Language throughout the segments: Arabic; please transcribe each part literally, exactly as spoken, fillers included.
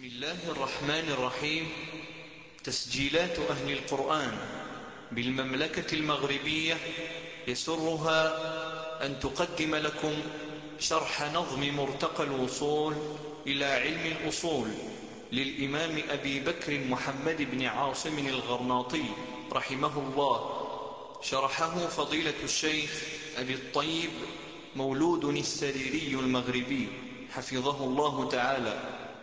بسم الله الرحمن الرحيم. تسجيلات أهل القرآن بالمملكة المغربية يسرها أن تقدم لكم شرح نظم مرتقى الوصول إلى علم الأصول للإمام أبي بكر محمد بن عاصم الغرناطي رحمه الله، شرحه فضيلة الشيخ أبي الطيب مولود السريري المغربي حفظه الله تعالى.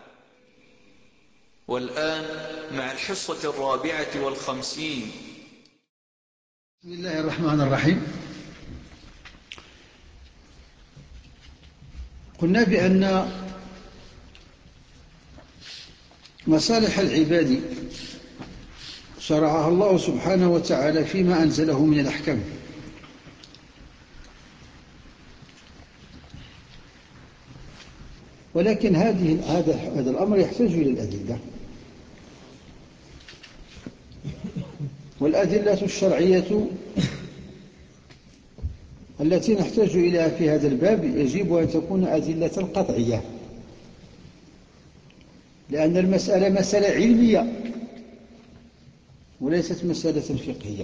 والآن مع الحصة الرابعة والخمسين. بسم الله الرحمن الرحيم. قلنا بأن مصالح العباد شرعها الله سبحانه وتعالى فيما أنزله من الأحكام، ولكن هذه هذا هذا الأمر يحتاج إلى الأدلة، والأدلة الشرعية التي نحتاج إليها في هذا الباب يجب أن تكون أدلة قطعية، لأن المسألة مسألة علمية وليست مسألة فقهية،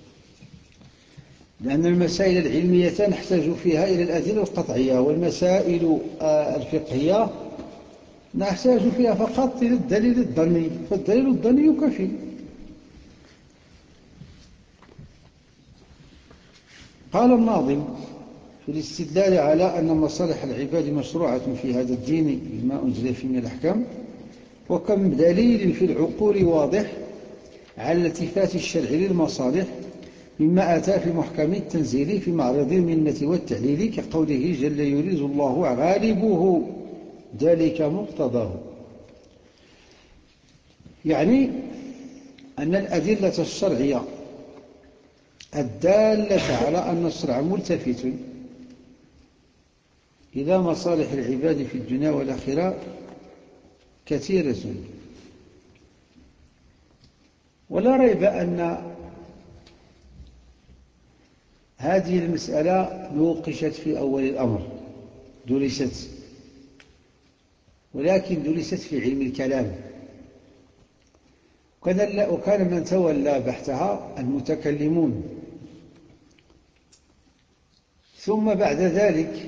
لأن المسائل العلمية نحتاج فيها إلى الأدلة القطعية، والمسائل الفقهية نحتاج فيها فقط إلى الدليل الظني، فالدليل الظني يكفي. قال الناظم في الاستدلال على أن مصالح العباد مشروعة في هذا الدين بما أنزل فيه من الأحكام: وكم دليل في العقول واضح على التفات الشرع للمصالح، مما أتى في محكم التنزيل في معرض المنة والتعليل، كقوله جل يريد الله غالبه ذلك مقتضاه. يعني أن الأدلة الشرعية الدالة على أن الشرع ملتفت إلى مصالح العباد في الدنيا والآخرة كثيرة، ولا ريب أن هذه المسألة نوقشت في أول الأمر، درست، ولكن درست في علم الكلام، وكان من تولى بحثها المتكلمون. ثم بعد ذلك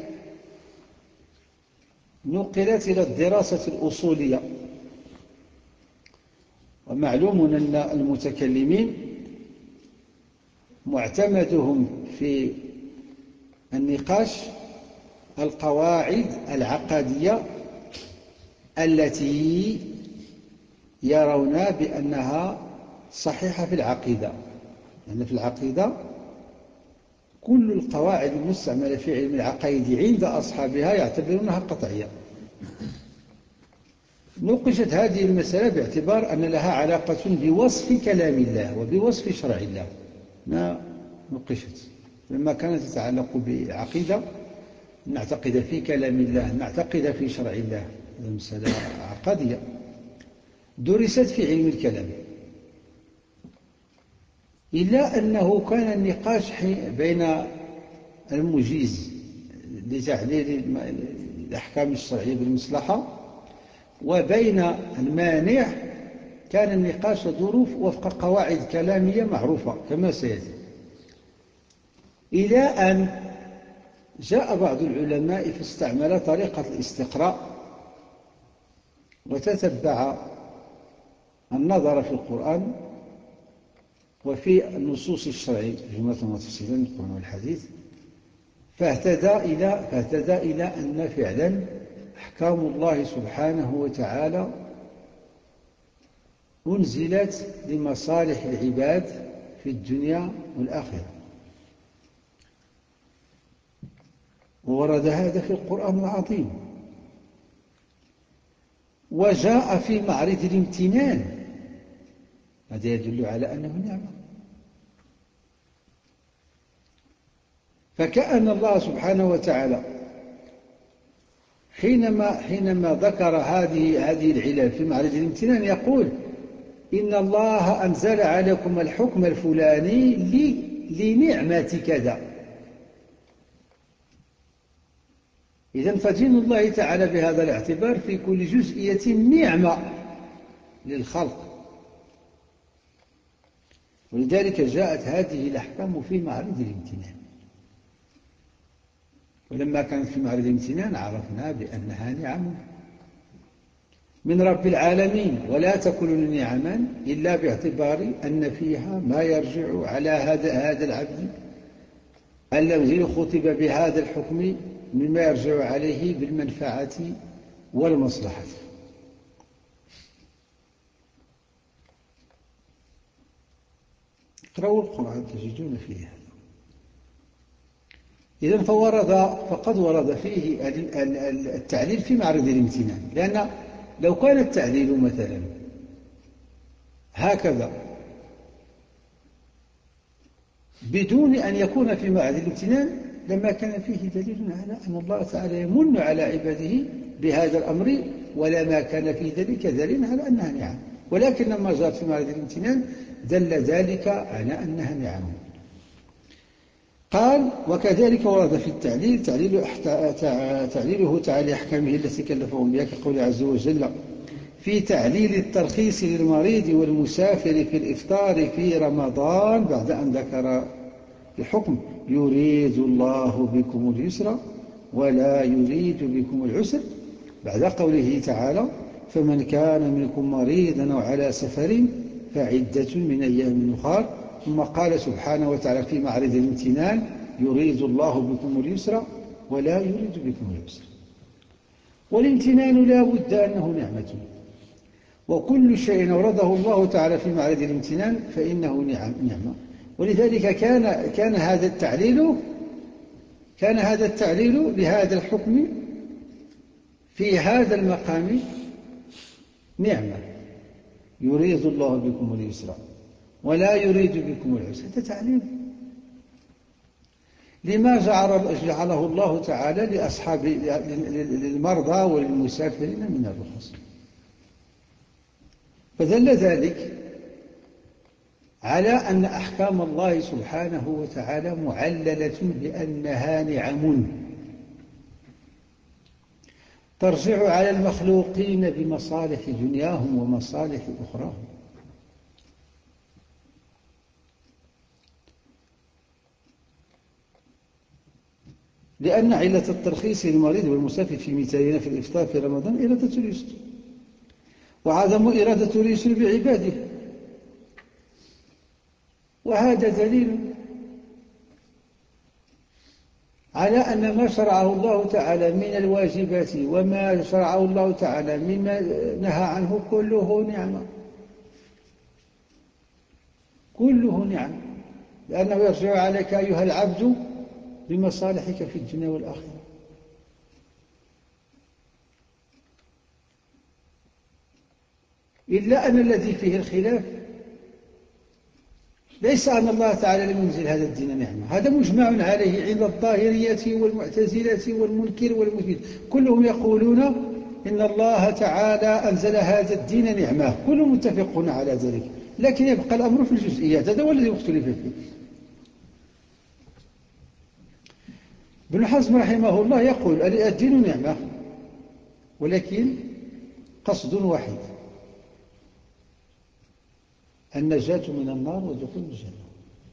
نقلت إلى الدراسة الأصولية، ومعلوم أن المتكلمين معتمدهم في النقاش القواعد العقدية التي يرون بأنها صحيحة في العقيدة، لأن في العقيدة كل القواعد المستعملة في علم العقائد عند أصحابها يعتبرونها قطعية. نوقشت هذه المسألة باعتبار أن لها علاقة بوصف كلام الله وبوصف شرع الله، ما نوقشت لما كانت تتعلق بالعقيدة، نعتقد في كلام الله، نعتقد في شرع الله، المسألة عقدية. درست في علم الكلام، إلا أنه كان النقاش بين المجيز لتعليل الأحكام الشرعية بالمصلحة وبين المانع، كان النقاش يدور وفق قواعد كلامية معروفة كما سيأتي، إلى أن جاء بعض العلماء فاستعمل طريقة الاستقراء وتتبع النظر في القرآن وفي النصوص الشرعية جملة وتفصيلا، القرآن والحديث، فاهتدى إلى فاهتدى إلى أن فعلا أحكام الله سبحانه وتعالى أنزلت لمصالح العباد في الدنيا والآخرة، وورد هذا في القرآن العظيم، وجاء في معرض الامتنان، هذا يدل على أنه نعمة. فكأن الله سبحانه وتعالى حينما حينما ذكر هذه هذه العلل في معرض الامتنان يقول: إن الله أنزل عليكم الحكم الفلاني لنعمة كذا. إذن فدين الله تعالى بهذا الاعتبار في كل جزئية نعمة للخلق. ولذلك جاءت هذه الأحكام في معرض الامتنان، ولما كانت في معرض الامتنان عرفنا بأنها نعم من رب العالمين، ولا تكون نعما إلا باعتبار أن فيها ما يرجع على هذا هذا العبد الذي خطب بهذا الحكم مما يرجع عليه بالمنفعة والمصلحة. اقرأوا القرآن تجدون فيه هذا. إذن فورد فقد ورد فيه التعليل في معرض الامتنان، لأن لو كان التعليل مثلا هكذا بدون أن يكون في معرض الامتنان لما كان فيه دليل على أن الله تعالى يمن على عباده بهذا الأمر، ولا ما كان في ذلك دليل على أنها نعم. ولكن لما جاءت في معرض الامتنان دل ذلك على أنها نعم. قال: وكذلك ورد في التعليل تعليل تعليله تعالى أحكامه التي كلفهم بها كقول عز وجل في تعليل الترخيص للمريض والمسافر في الإفطار في رمضان بعد أن ذكر الحكم يريد الله بكم اليسر ولا يريد بكم العسر، بعد قوله تعالى فمن كان منكم مريضا أو على سفر فعدة من أيام أخر. ثم قال سبحانه وتعالى في معرض الامتنان يريد الله بكم اليسر ولا يريد بكم العسر. والامتنان لا بد أنه نعمة، وكل شيء أورده الله تعالى في معرض الامتنان فإنه نعمة. ولذلك كان كان هذا التعليل كان هذا التعليل لهذا الحكم في هذا المقام نعمة. يريد الله بكم اليسر ولا يريد بكم العسر، هذا تعليل لما جعله الله تعالى لأصحاب للمرضى والمسافرين من الرخص. فدل ذلك على أن أحكام الله سبحانه وتعالى معللة بأنها نعم ترجع على المخلوقين بمصالح دنياهم ومصالح أخراهم. لأن علة الترخيص للمريض والمسافر في مثالنا في الإفطار في رمضان إرادة اليسر، وعدم إرادة اليسر بعباده، وهذا دليل على أن ما شرعه الله تعالى من الواجبات وما شرعه الله تعالى مما نهى عنه كله نعمة، كله نعمة، لأنه يرجع عليك أيها العبد بمصالحك في الدنيا والآخرة. إلا أن الذي فيه الخلاف ليس أن الله تعالى لم ينزل هذا الدين نعمة، هذا مجمع عليه عند الظاهرية والمعتزلة والمنكر والمثبت، كلهم يقولون إن الله تعالى أنزل هذا الدين نعمة، كلهم متفقون على ذلك، لكن يبقى الأمر في الجزئيات، هذا هو الذي اختلف فيه. ابن حزم رحمه الله يقول الدين نعمة، ولكن قصد واحد: النجاة من النار ودخول الجنة.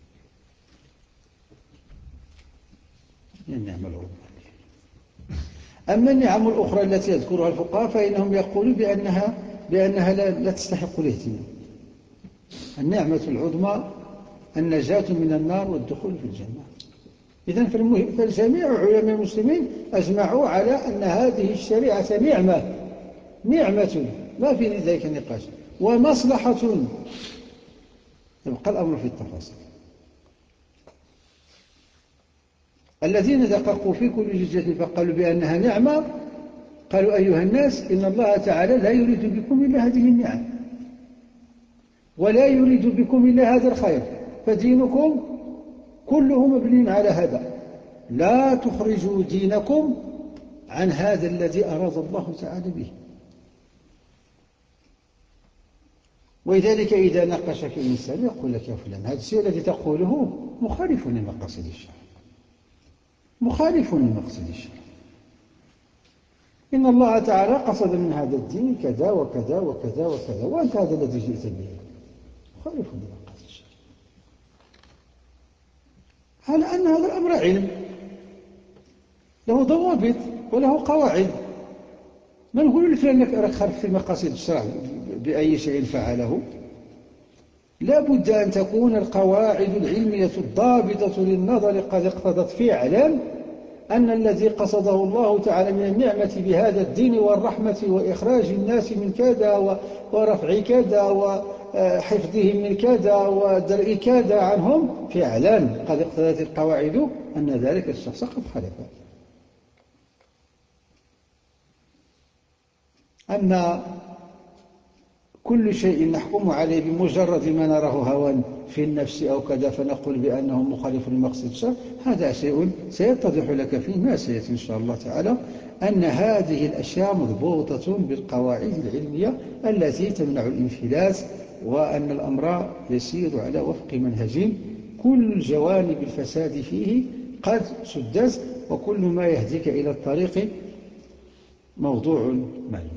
هي النعمة العظمى. أما النعم الأخرى التي يذكرها الفقهاء فإنهم يقولون بأنها بأنها لا, لا تستحق الاهتمام. النعمة العظمى النجاة من النار والدخول في الجنة. إذن فالجميع علماء المسلمين أجمعوا على أن هذه الشريعة نعمة نعمة ما في ذلك نقاش ومصلحة. يبقى الأمر في التفاصيل. الذين دققوا في كل جزء فقالوا بأنها نعمة قالوا أيها الناس إن الله تعالى لا يريد بكم إلا هذه النعم ولا يريد بكم إلا هذا الخير، فدينكم كله مبني على هذا، لا تخرجوا دينكم عن هذا الذي أراد الله تعالى به. ولذلك إذا ناقشك إنسان يقول لك يا فلان هذا الشيء الذي تقوله مخالف لمقاصد الشرع، مخالف لمقصد الشرع، إن الله تعالى قصد من هذا الدين كذا وكذا وكذا وكذا، وأنت هذا الذي جئت به خالف لما قصد الشرع، على أن هذا الأمر علم له ضوابط وله قواعد. ما نقول لك أنك راك خالف في مقاصد الشرع بأي شيء فعله، لا بد أن تكون القواعد العلمية الضابطة للنظر قد اقتضت فعلا أن الذي قصده الله تعالى من النعمة بهذا الدين والرحمة وإخراج الناس من كذا ورفع كذا وحفظهم من كذا ودرء كذا عنهم فعلا قد اقتضت القواعد أن ذلك الشخص قد خالف. أما كل شيء نحكم عليه بمجرد ما نراه هوى في النفس أو كذا فنقول بأنه مخالف لمقصد الشرع، هذا شيء سيتضح لك فيما سيأتي إن شاء الله تعالى أن هذه الأشياء مضبوطة بالقواعد العلمية التي تمنع الانفلات، وأن الأمر يسير على وفق منهج كل جوانب الفساد فيه قد سدت، وكل ما يهديك إلى الطريق موضوع معلوم.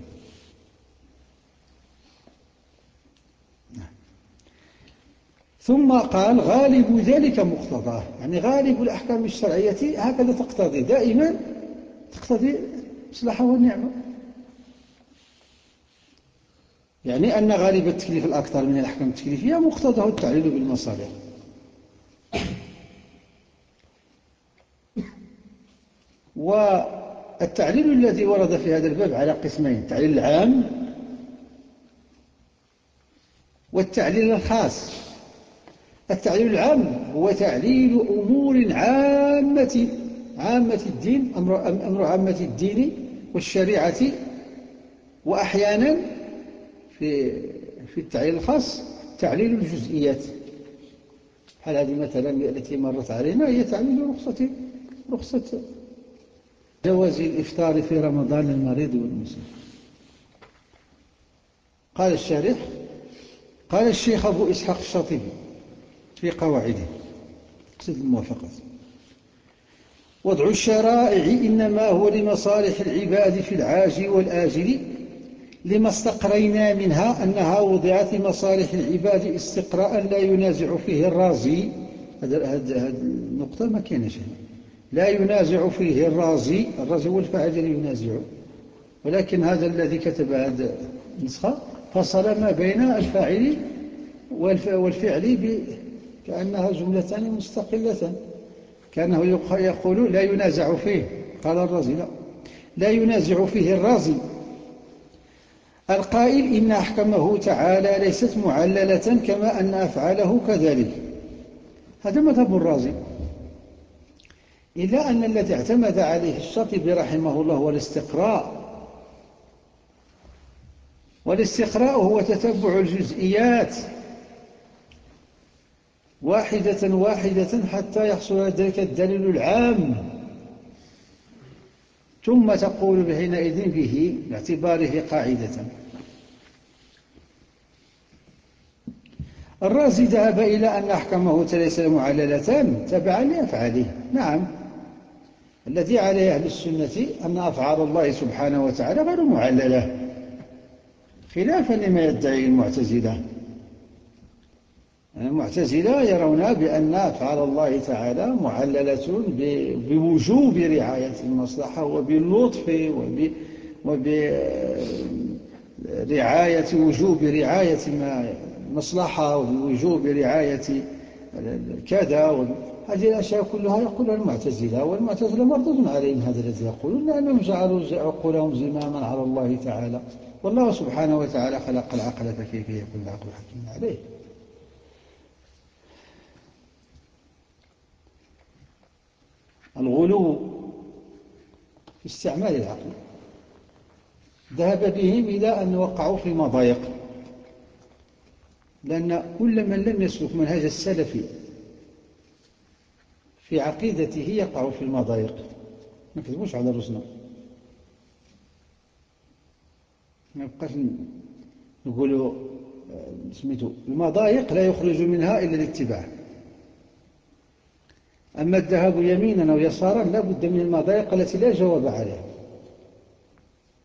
ثم قال غالب ذلك مقتضاه، يعني غالب الأحكام الشرعية هكذا تقتضي دائما، تقتضي الإصلاح والنعمة، يعني أن غالب التكليف الأكثر من الأحكام التكليفية مقتضاه التعليل بالمصالح. والتعليل الذي ورد في هذا الباب على قسمين: التعليل العام والتعليل الخاص. التعليل العام هو تعليل أمور عامة عامة الدين، أمر, أمر عامة الدين والشريعة، وأحيانا في في التعليل الخاص تعليل الجزئيات. بحال هذه مثلا التي مرت علينا هي تعليل رخصة رخصة جواز الإفطار في رمضان للمريض والمسلم. قال الشارح: قال الشيخ أبو إسحاق الشاطبي في قواعده سد الموافقة: وضع الشرائع إنما هو لمصالح العباد في العاجل والآجل، لما استقرينا منها أنها وضعت لمصالح العباد استقراء لا ينازع فيه الرازي. هذه النقطة ما كانش هنا، لا ينازع فيه الرازي. الرازي هو الفاعل الذي ينازع، ولكن هذا الذي كتب هذه النسخة فصل ما بين الفاعل والفعل كأنها جملتان مستقلتان، كأنه يقول لا ينازع فيه. قال الرازي لا لا ينازع فيه الرازي القائل إن أحكامه تعالى ليست معللة كما أن أفعاله كذلك. هذا مذهب الرازي، إلا أن الذي اعتمد عليه الشاطبي رحمه الله هو الاستقراء، والاستقراء هو تتبع الجزئيات واحدة واحدة حتى يحصل ذلك الدليل العام، ثم تقول حينئذ به باعتباره قاعدة. الرازي ذهب إلى أن أحكامه ليس معللة تبعا لأفعاله. نعم، الذي عليه أهل السنة أن أفعال الله سبحانه وتعالى غير معللة، خلافا لما يدعي المعتزلة. المعتزلة يرون بأن أفعال الله تعالى معللة بوجوب رعاية المصلحة وباللطف وبرعاية وجوب رعاية المصلحة وبوجوب رعاية كذا. هذه الأشياء كلها يقولها المعتزلة، والمعتزلة مردود عليهم هذا الذي يقولون، لأنهم جعلوا عقولهم زماما على الله تعالى، والله سبحانه وتعالى خلق العقل فكيف يكون العقل حكيما عليه. الغلو في استعمال العقل ذهب بهم إلى أن وقعوا في مضايق، لأن كل من لم يسلك منهج السلف في عقيدته يقع في المضايق. ما كذبوش على رسنا، ما بقاش نقولوا سميتو المضايق لا يخرج منها إلا الاتباع. أما الذهاب يمينا أو يسارا لا بد من المضايق التي لا جواب عليها.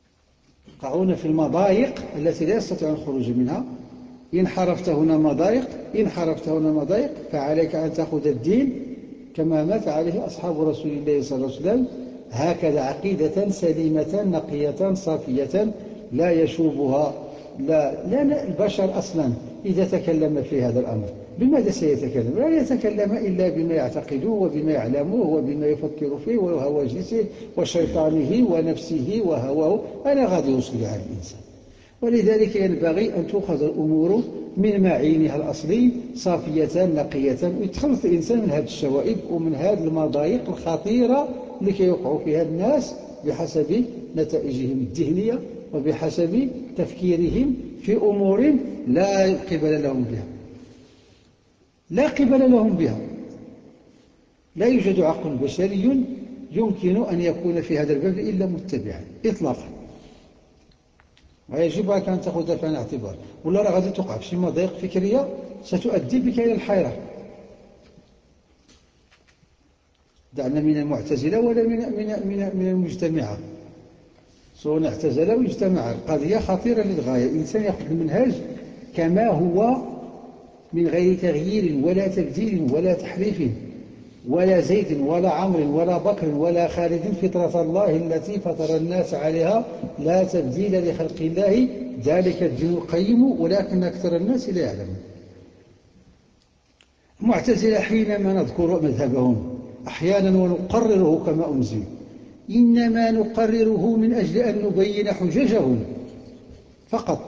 يقعون في المضايق التي لا يستطيعون الخروج منها. إن حرفت هنا مضايق إن حرفت هنا مضايق فعليك أن تأخذ الدين كما مات عليه أصحاب رسول الله صلى الله عليه وسلم، هكذا عقيدة سليمة نقية صافية لا يشوبها لا, لا البشر أصلا. إذا تكلم في هذا الأمر بماذا سيتكلم؟ لا يتكلم إلا بما يعتقده وبما يعلمه وبما يفكر فيه وهواجسه وشيطانه ونفسه وهواه. أنا غادي يوصل على الإنسان. ولذلك ينبغي أن تؤخذ الأمور من معينها الأصلي صافية نقية، ويتخلص الإنسان من هذه الشوائب ومن هذه المضايق الخطيرة لكي يقعوا فيها الناس بحسب نتائجهم الذهنية وبحسب تفكيرهم في أمور لا قبل لهم بها لا قبل لهم بها. لا يوجد عقل بشري يمكن أن يكون في هذا الباب إلا متبعا إطلاقا، ويجب عليك أن تأخذ في الاعتبار، ولا راه غادي تقع في شي مضايق فكرية ستؤدي بك إلى الحيرة. دعنا من المعتزلة ولا من من من, من المجتمعة، سواء اعتزل أو اجتمع. القضية خطيرة للغاية. الإنسان يأخذ المنهج كما هو من غير تغيير ولا تبديل ولا تحريف، ولا زيد ولا عمرو ولا بكر ولا خالد، فطرة الله التي فطر الناس عليها لا تبديل لخلق الله ذلك الدين القيم ولكن أكثر الناس لا يعلمون. المعتزلة حينما نذكر مذهبهم أحيانا ونقرره كما أنزل إنما نقرره من أجل أن نبين حججهم فقط.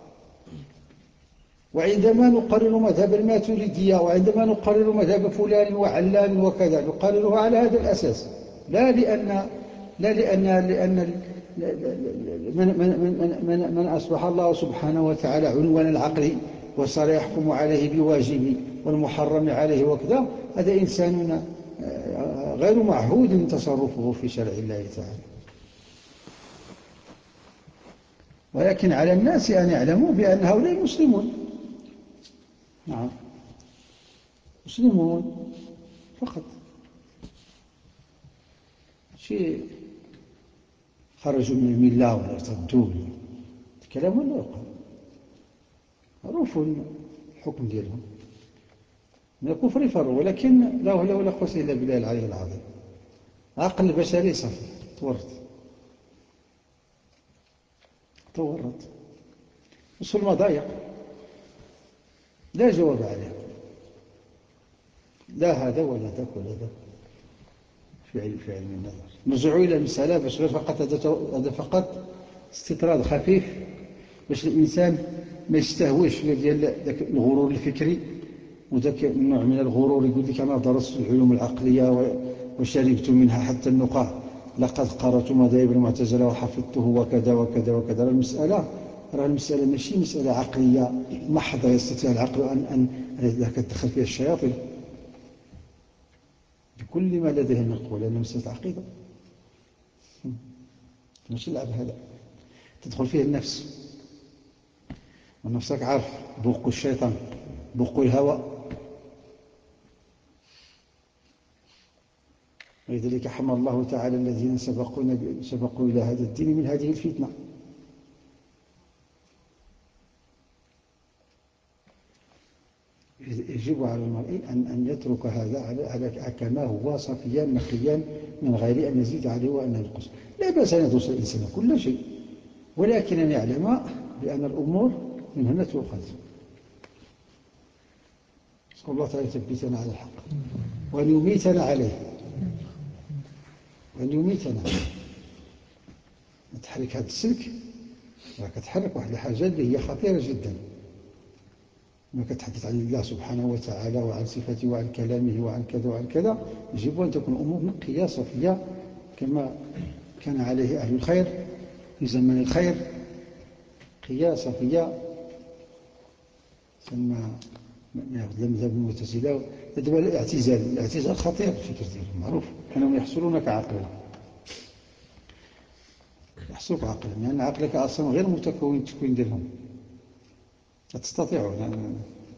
وعندما نقرر مذهب الماتريدية وعندما نقرر مذهب فلان وعلان وكذا نقرره على هذا الأساس، لا لأن لا لأن لأن من من من من أصبح الله سبحانه وتعالى عنوان العقل وصار يحكم عليه بواجب والمحرم عليه وكذا، هذا إنسان غير معهود تصرفه في شرع الله تعالى. ولكن على الناس أن يعلموا بأن هؤلاء مسلمون. نعم مسلمون فقط، شيء خرجوا من الملة ولا ارتدوا الكلام ولا يقال، معروف الحكم ديالهم من الكفر فروا، ولكن لا حول ولا قوة إلا بالله العلي العظيم. عقل البشري صافي تورط تورط وصل المضايق لا جواب عليه، لا هذا ولا ذاك ولا ذاك في علم في علم النظر. نرجعوا إلى المسألة باش فقط هذا فقط استطراد خفيف باش الإنسان ما يستهويش ديال ذاك الغرور الفكري وذاك النوع من الغرور يقول لك أنا درست العلوم العقلية وشربت منها حتى النقاع، لقد قرأت مذاهب المعتزلة وحفظته وكذا وكذا وكذا. المسألة راه المسألة ماشي مسألة عقلية محضة يستطيع العقل أن أن تدخل فيها الشياطين بكل ما لديه من قوة، لأنها مسألة عقيدة ماشي لعب هذا تدخل فيه النفس، ونفسك عارف بوق الشيطان بوق الهوى. ولذلك حمى الله تعالى الذين سبقونا سبقوا إلى هذا الدين من هذه الفتنة. يجب على المرء أن أن يترك هذا على على كما هو صافيا نقيا من غير أن يزيد عليه وأن ينقص. لا بأس أن يدرس الإنسان كل شيء، ولكن أن يعلم بأن الأمور من هنا تؤخذ. نسأل الله تعالى يثبتنا على الحق وأن يميتنا عليه وأن يميتنا. تحرك هذا السلك راك تحرك واحد الحاجة اللي هي خطيرة جدا، ما كتحدث عن الله سبحانه وتعالى وعن صفاته وعن كلامه وعن كذا وعن كذا. يجب أن تكون أمور نقية صفية كما كان عليه أهل الخير في زمن الخير، قياس صفية ثم يأخذ المذهب المعتزلة. دابا الاعتزال الاعتزال خطير الفكر ديالهم معروف أنهم يحصلونك عقلا يحصلك عقلا لأن يعني عقلك أصلا غير متكون التكوين ديالهم، لا تستطيعون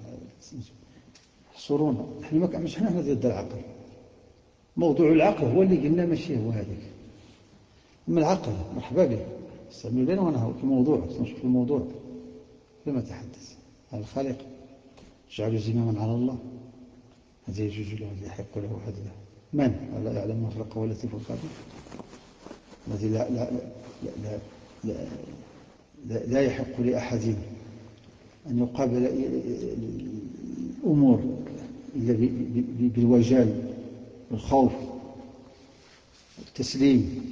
يحصرونا. نحن ما مش حنا ضد العقل، موضوع العقل هو اللي قلنا ماشي هو هذاك، أما العقل مرحبا به استمع لنا ونهوا في موضوع نشوف الموضوع لما تحدث عن الخالق جعلوا زماما على الله هذا يجوز له هذا يحق له هذا له من لا يعلم ما خلق ولا لطيف الخبير الذي لا لا لا لا, لا, لا, لا يحق لأحد أن يقابل الأمور إلا بالوجال والخوف والتسليم.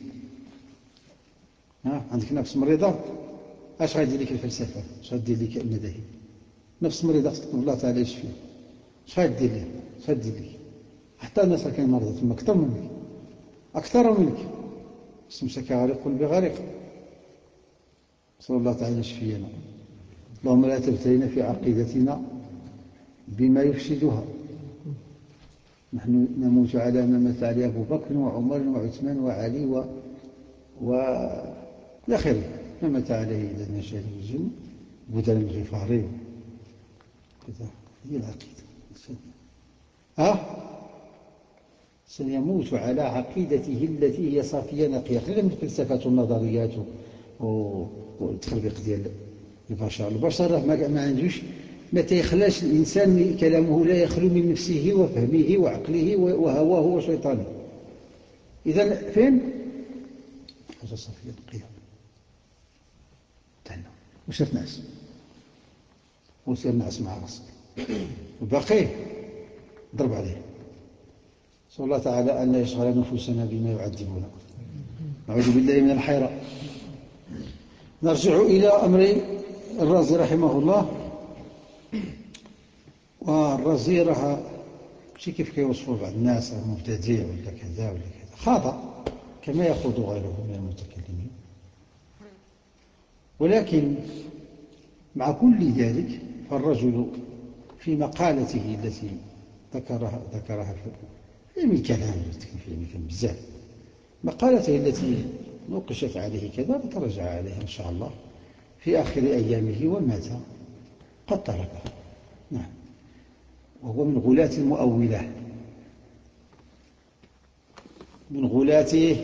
ها عندك نفس مريضة اش غادي لك الفلسفة اش غادي لك المذاهب نفس مريضة تقول الله تعالى يشفيه اش غادي لك اش غادي لك حتى الناس كاين مرضى ثم أكثر منك أكثر منك استمسك غارق بغارق صلى الله تعالى يشفينا. اللهم لا تبتلينا في عقيدتنا بما يفسدها نحن نموت على ما مات عليه أبو بكر وعمر وعثمان وعلي و و إلى آخره ما مات عليه إذا النشاء والجن بدل الغفاري كذا هي العقيدة. ها سيموت على عقيدته التي هي صافية نقية غير من الفلسفات والنظريات والتخربيق ديال البشر. البشر ما عندوش متى يخلاش الإنسان كلامه لا يخلو من نفسه وفهمه وعقله وهواه وشيطانه. إذن فين حاجة صافية نقية تهنا وصير نعس وصير نعس مع راسك وباقي ضرب عليه. صلى الله تعالى أن لا يشغل نفوسنا بما يعذبنا. نعوذ بالله من الحيرة. نرجع إلى أمر الرازي رحمه الله. والرازي راه ماشي كيف كيوصفوا بعض الناس مبتدع ولا كذا ولا كذا خطأ كما يخوض غيره من المتكلمين. ولكن مع كل ذلك فالرجل في مقالته التي ذكرها ذكرها في علم الكلام في علم الكلام بزاف مقالته التي نوقشت عليه كذا فترجع عليها إن شاء الله في آخر أيامه ومات قد تركه. نعم وهو من غلاة المؤولة من غلاة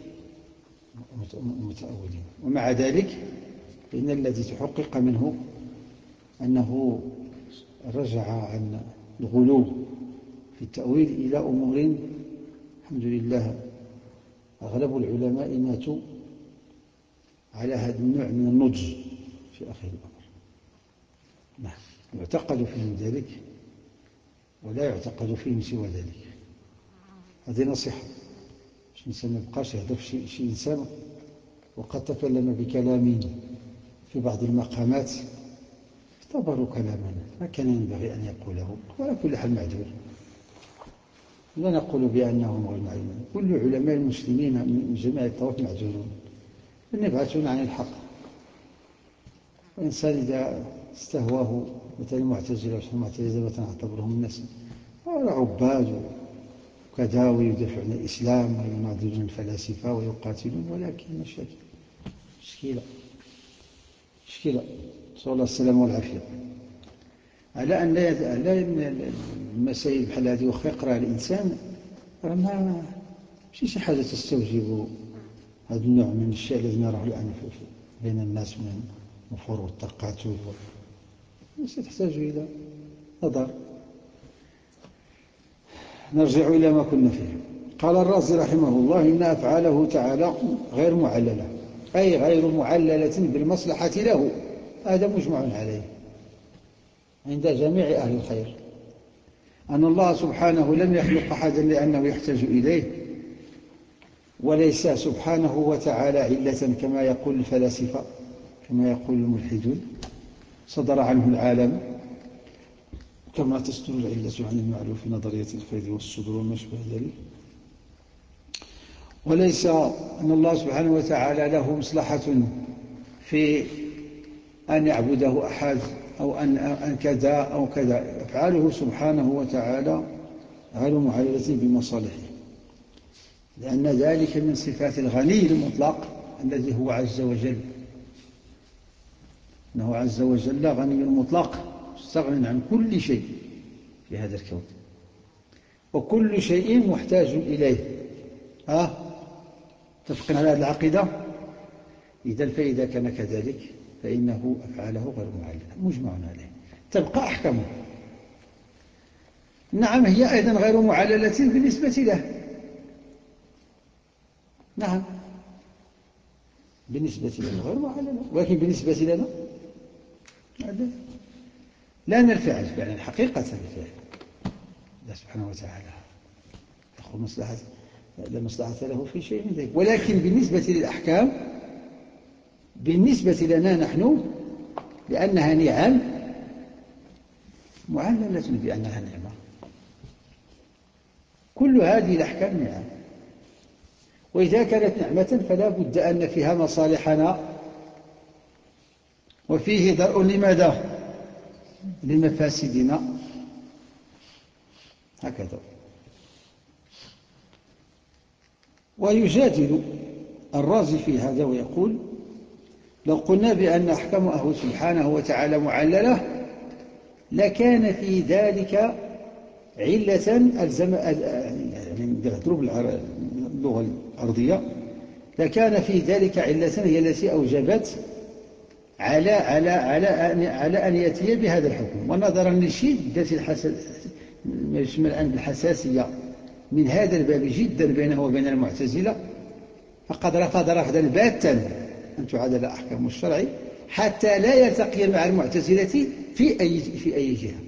المتأولين. ومع ذلك فإن الذي تحقق منه أنه رجع عن الغلو في التأويل إلى أمور الحمد لله أغلب العلماء ماتوا على هذا النوع من النضج في آخر الأمر. نعم يعتقد فيهم ذلك ولا يعتقد فيهم سوى ذلك. هذه نصيحة باش الإنسان ما يبقاش يهدر في شي إنسان وقد تكلم بكلام في بعض المقامات اعتبروا كلاما ما كان ينبغي أن يقوله. ولا كل حال معذور لا نقول بأنهم غير معلومين. كل علماء المسلمين من جميع الطوائف معذورون لأن يبحثون عن الحق. الإنسان إذا استهواه مثل المعتزلة وشيخ المعتزلة مثلا اعتبرهم الناس عباد وكذا ويدافعون عن الإسلام ويناضلون الفلاسفة ويقاتلون. ولكن مشاكل مشكلة مشكلة صلى الله السلام والعافية على أن لا المسائل بحال هذه وخا يقرأ الإنسان راه ما ماشي شي حاجة تستوجب هذا النوع من الشيء الذي نراه الآن بين الناس من النفور والتقاتل ستحتاج إلى نظر. نرجع إلى ما كنا فيه. قال الرازي رحمه الله إن أفعاله تعالى غير معللة أي غير معللة بالمصلحة له. هذا مجمع عليه عند جميع أهل الخير أن الله سبحانه لم يخلق أحدا لأنه يحتاج إليه وليس سبحانه وتعالى علة كما يقول الفلاسفة كما يقول الملحدون صدر عنه العالم كما تصدر العلة عن المعلوم في نظرية الفيض والصدور وما شابه ذلك. وليس أن الله سبحانه وتعالى له مصلحة في أن يعبده أحد أو أن, أن كذا أو كذا. أفعاله سبحانه وتعالى غير معللة بمصالحه لأن ذلك من صفات الغني المطلق الذي هو عز وجل. أنه عز وجل غني مطلق مستغن عن كل شيء في هذا الكون وكل شيء محتاج إليه. ها تفقنا على هذه العقيدة إذا فإذا كان كذلك فإنه أفعاله غير معللة مجمع عليه، تبقى أحكامه. نعم هي أيضا غير معللة بالنسبة له، نعم بالنسبة له غير معللة، ولكن بالنسبة لنا لأن الفعل فعلا حقيقة الفعل الله سبحانه وتعالى يأخذ مصلحة لا مصلحة له في شيء من ذلك. ولكن بالنسبة للأحكام بالنسبة لنا نحن لأنها نعم معللة بأنها نعمة، كل هذه الأحكام نعم، وإذا كانت نعمة فلا بد أن فيها مصالحنا وفيه درء لماذا؟ لمفاسدنا، هكذا. ويجادل الرازي في هذا ويقول لو قلنا بأن أحكامه سبحانه وتعالى معللة لكان في ذلك علة ألزم يعني نضرب اللغة الأرضية لكان في ذلك علة هي التي أوجبت على على على على أن يأتي بهذا الحكم. ونظرا لشدة ما يسمى الآن بالحساسية من هذا الباب جدا بينه وبين المعتزلة فقد رفض رفضا باتا أن تعادل أحكام الشرع حتى لا يلتقي مع المعتزلة في أي في أي جهة.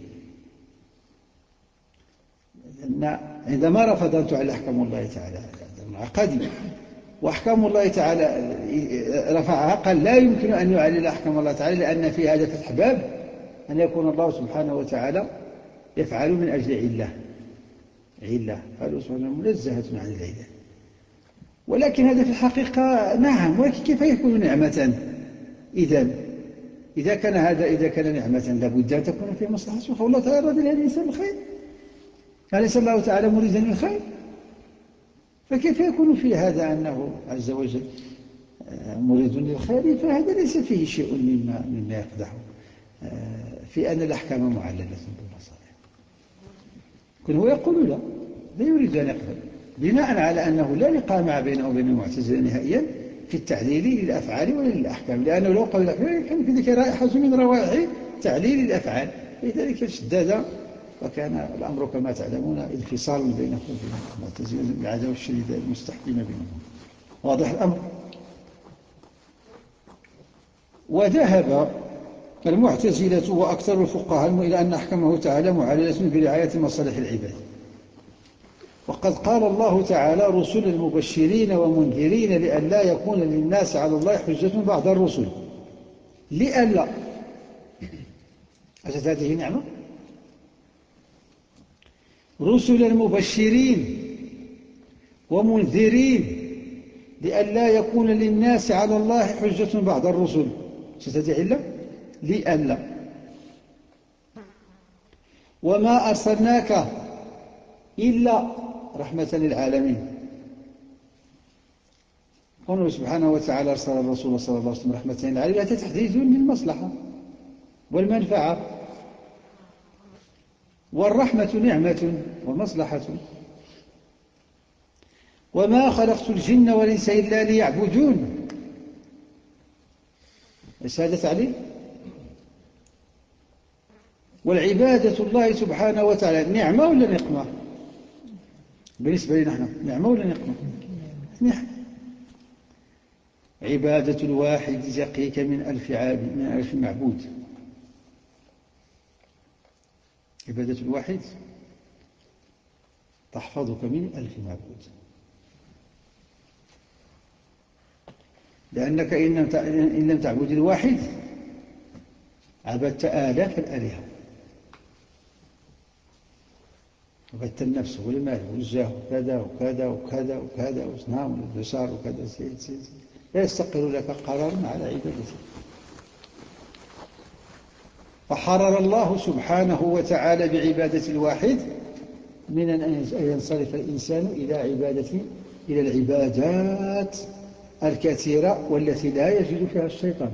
لأن عندما رفض أن تعادل أحكام الله تعالى عقدي وأحكام الله تعالى رفعها قال لا يمكن أن يعلل أحكام الله تعالى لأن في هذا فتح باب أن يكون الله سبحانه وتعالى يفعل من أجل علة علة قالوا سبحانه منزهة عن العلة. ولكن هذا في الحقيقة نعم، ولكن كيف يكون نعمة؟ إذن إذا كان هذا إذا كان نعمة لابد أن تكون فيه مصلحة، فالله تعالى أراد لهذا الإنسان الخير، أليس الله تعالى مريدا للخير؟ فكيف يكون في هذا أنه عز وجل مريد للخير؟ فهذا ليس فيه شيء مما مما يقدح في أن الأحكام معللة بالمصالح. كن هو يقول لا لا يريد أن يقبل بناء على أنه لا لقاء مع بينه وبين المعتزلة نهائيا في التعليل للأفعال ولا للأحكام، لأنه لو قبل الأفعال كان في ذلك رائحة من روائح تعليل الأفعال، لذلك شدد وكان الأمر كما تعلمون انفصال بينه وبين المعتزلة العداوة الشديدة المستحكمة بينهم. واضح الأمر. وذهب المعتزلة وأكثر الفقهاء إلى أن أحكامه تعالى معللة برعاية مصالح العباد، وقد قال الله تعالى رسلا مبشرين ومنذرين لئلا يكون للناس على الله حجة بعد الرسل. لئلا أجد هذه نعمة، رسلا مبشرين ومنذرين لئلا يكون للناس على الله حجة بعد الرسل. ستأتي علة لئلا. وما أرسلناك إلا رحمة للعالمين. قوله سبحانه وتعالى أرسل الرسول صلى الله عليه وسلم رحمة للعالمين، هذا تحديد للمصلحة والمنفعة، والرحمة نعمة ومصلحة. وما خلقت الجن والإنس إلا ليعبدون. ليس هذا تعليل؟ والعبادة الله سبحانه وتعالى نعمة ولا نقمة؟ بالنسبة لنا نحن نعمة ولا نقمة؟ نعمة. عبادة الواحد يقيك من ألف عابد من ألف معبود. عبادة الواحد تحفظك من ألف معبود، لأنك إن لم تعبد الواحد عبدت آلاف الآلهة، عبدت النفس والمال والجاه وكذا وكذا وكذا وكذا وصنام والبشر وكذا سيد سيد لا يستقر لك قرار على عبادته. فحرر الله سبحانه وتعالى بعبادة الواحد من أن ينصرف الإنسان إلى عبادة إلى العبادات الكثيرة والتي لا يجد فيها الشيطان.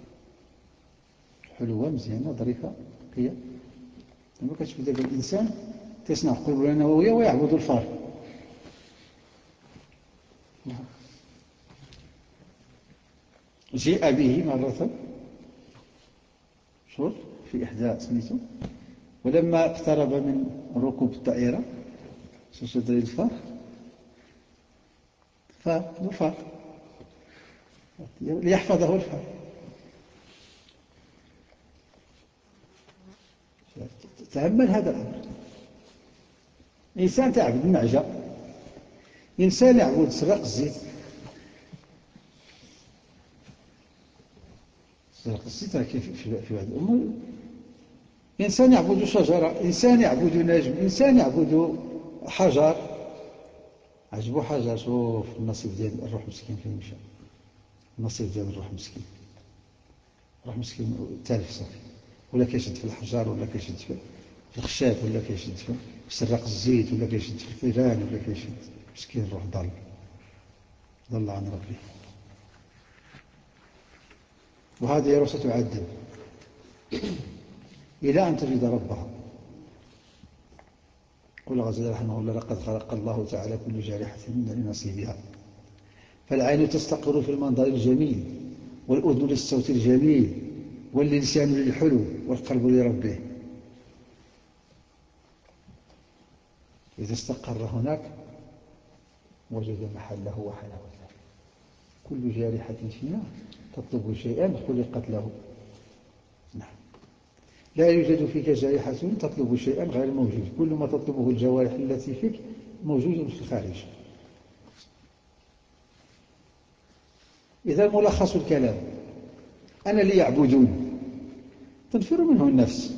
حلوة مزيانة ظريفة هي لما كتشوف ذلك الإنسان تصنع قلوبنا النووية ويعبد الفار. جيء به مرة شوف في إحدى سميته، ولما اقترب من ركوب الطائرة شد الفار فالفار ليحفظه الفار. تأمل هذا الأمر. إنسان تعبد النعجة، إنسان يعبد سرق الزيت، سرق الزيت كيف في هذه الأمور. إنسان يعبد شجرة، إنسان يعبد نجم، إنسان يعبد حجر. عجبو حجر. شوف النصيب ديال الروح مسكين فين مشى، النصيب ديال الروح مسكين، الروح مسكين تالف صافي، ولا كيشد في الحجر، ولا كيشد في الخشاب، ولا كيشد في سرق الزيت، ولا كيشد في الثيران، ولا كيشد. مسكين الروح ضل ضل عن ربه. وهذه يروح ستعذب إلى أن تجد ربها. قل غزال رحمه الله: لقد خلق الله تعالى كل جارحة من لنصيبها، فالعين تستقر في المنظر الجميل، والأذن للصوت الجميل، واللسان للحلو، والقلب لربه. إذا استقر هناك وجد محله وحلاوته. كل جارحة فينا تطلب شيئا خلقت له. نعم، لا يوجد فيك جارحة تطلب شيئا غير موجود. كل ما تطلبه الجوارح التي فيك موجود في الخارج. إذا ملخص الكلام: أنا لي يعبدون، تنفر منه النفس،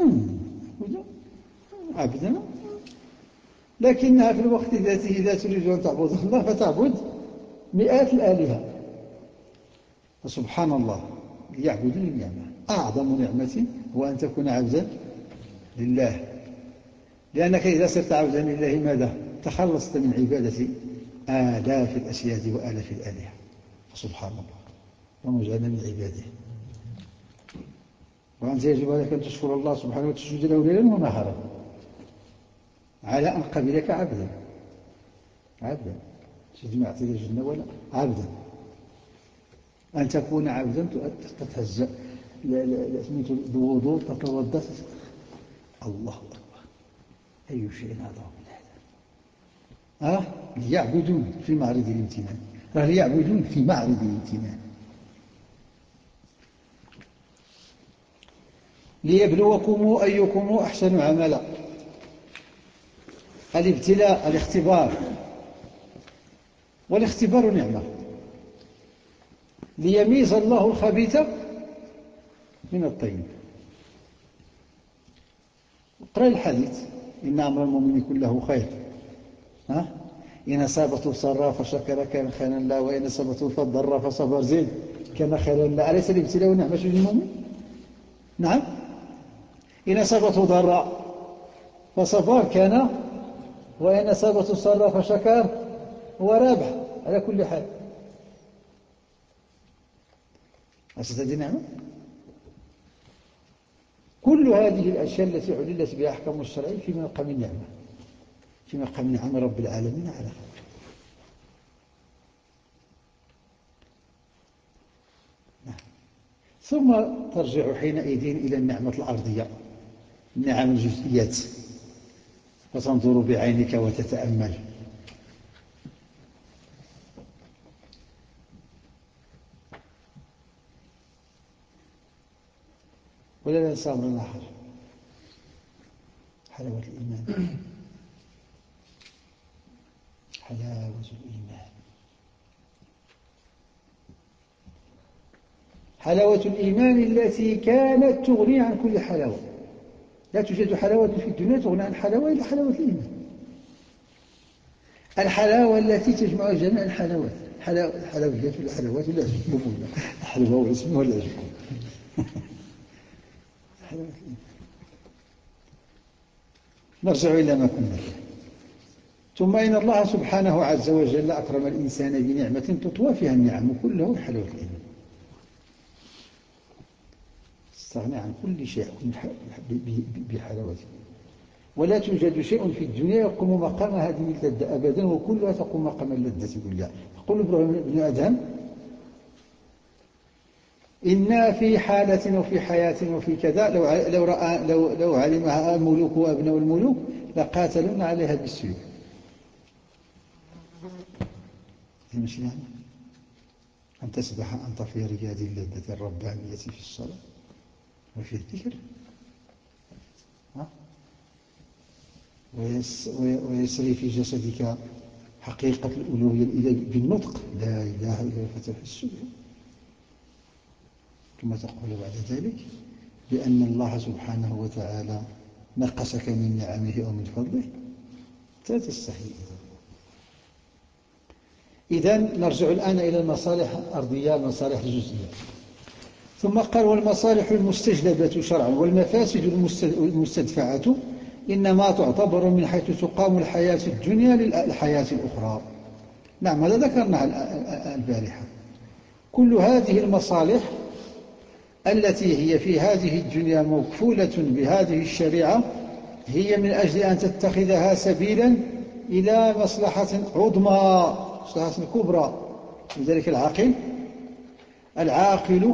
عبدنا، لكنها في الوقت ذاته إذا تريد أن تعبد الله فتعبد مئات الآلهة. فسبحان الله، ليعبدون النعمة. أعظم نعمة هو أن تكون عبدا لله، لأنك إذا صرت عبدا لله ماذا؟ تخلصت من عبادة آلاف الأسياد وآلاف الآلهة. فسبحان الله، ومجعلنا من عباده. وأنت يجب عليك أن تشكر الله سبحانه وتسجد له ليلا ونهارا على أن قبلك عبدا عبدا سيدي ما أعطي الجنة ولا عبدا. أن تكون عبدا تتهزأ بوضوء، تتوضأ، الله أكبر، أي شيء أعظم من هذا؟ أه؟ ليعبدون في معرض الامتنان، ليعبدون في معرض الامتنان. ليبلوكم أيكم أحسن عملا. الابتلاء، الاختبار، والاختبار نعمة. ليميز الله الخبيث من الطيب. اقرأ الحديث: إن أمر المؤمن كله خير، ها؟ إن أصابته سراء فشكر كان خيرا له، وإن أصابته ضراء فصبر زيد كان خيرا له. أليس الابتلاء نعمة للمؤمن؟ نعم. إن أصابته ضراء فصبر كان، وإن أصابته سراء فشكر هو رابح على كل حال. أليست هذه نعمة؟ كل هذه الأشياء التي عللت بها أحكام الشرع في مقام النعمة، في مقام نعم رب العالمين على خلقه. نعم. ثم ترجع حينئذ إلى النعمة الأرضية، النعم الجزئيات، وتنظر بعينك وتتأمل. ولا ننسى أمرا آخر: حلاوة الإيمان. حلاوة الإيمان، حلاوة الإيمان التي كانت تغني عن كل حلاوة. لا توجد حلاوة في الدنيا تغني عن حلاوة إلا حلاوة الإيمان. الحلاوة التي تجمع جميع الحلاوات، حلاويات والحلاوات ولا عجبكم ولا حلوى وعسم ولا عجبكم. حلاوة الإيمان. نرجع إلى ما كنا فيه. ثم إن الله سبحانه عز وجل أكرم الإنسان بنعمة تطوى فيها النعم كله حلاوة الإيمان. استغنى عن كل شيء بحلاوته. ولا توجد شيء في الدنيا يقوم مقام هذه اللذة أبدا، وكلها تقوم مقام اللذة كلها. يقول ابن أدهم: إنا في حالة وفي حياة وفي كذا، لو لو رأى لو لو علمها الملوك وأبناء الملوك لقاتلون عليها بالسيوف. مش يعني أن تسبح أنت في رياض اللذة الربانية في الصلاة وفي الذكر، ويسري في جسدك حقيقة الألوهية الإلهية بالنطق لا إله إلا الله فتح السبح، ثم تقول بعد ذلك بأن الله سبحانه وتعالى نقصك من نعمه أو من فضله، لا تستحي. إذن نرجع الآن إلى المصالح الأرضية، المصالح الجزئية. ثم قال والمصالح المستجلبة شرعا والمفاسد المستدفعة إنما تعتبر من حيث تقام الحياة الدنيا للحياة الأخرى. نعم، هذا ذكرنا البارحة. كل هذه المصالح التي هي في هذه الدنيا مكفولة بهذه الشريعة هي من أجل أن تتخذها سبيلا إلى مصلحة عظمى، مصلحة كبرى. لذلك العاقل العاقل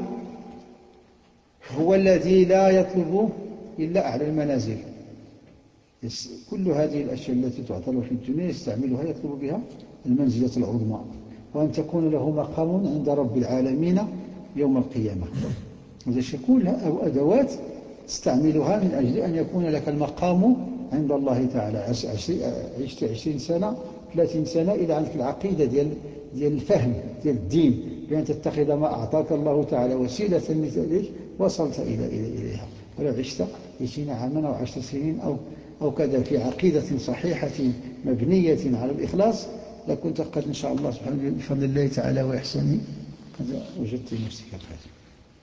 هو الذي لا يطلب إلا أعلى المنازل. كل هذه الأشياء التي تعتبر في الدنيا يستعملها يطلب بها المنزلة العظمى، وأن تكون له مقام عند رب العالمين يوم القيامة. هذا الشيء كلها أدوات تستعملها من أجل أن يكون لك المقام عند الله تعالى. عشت عشرين سنة ثلاثين سنة إلى عندك العقيدة ديال ديال الفهم ديال الدين، بأن تتخذ ما أعطاك الله تعالى وسيلة لذلك وصلت إلى إليها. ولو عشت عشرين عاما أو عشر سنين أو أو كذا في عقيدة صحيحة مبنية على الإخلاص لكنت قد إن شاء الله سبحانه بفضل الله تعالى وإحسانه وجدت نفسك الخير.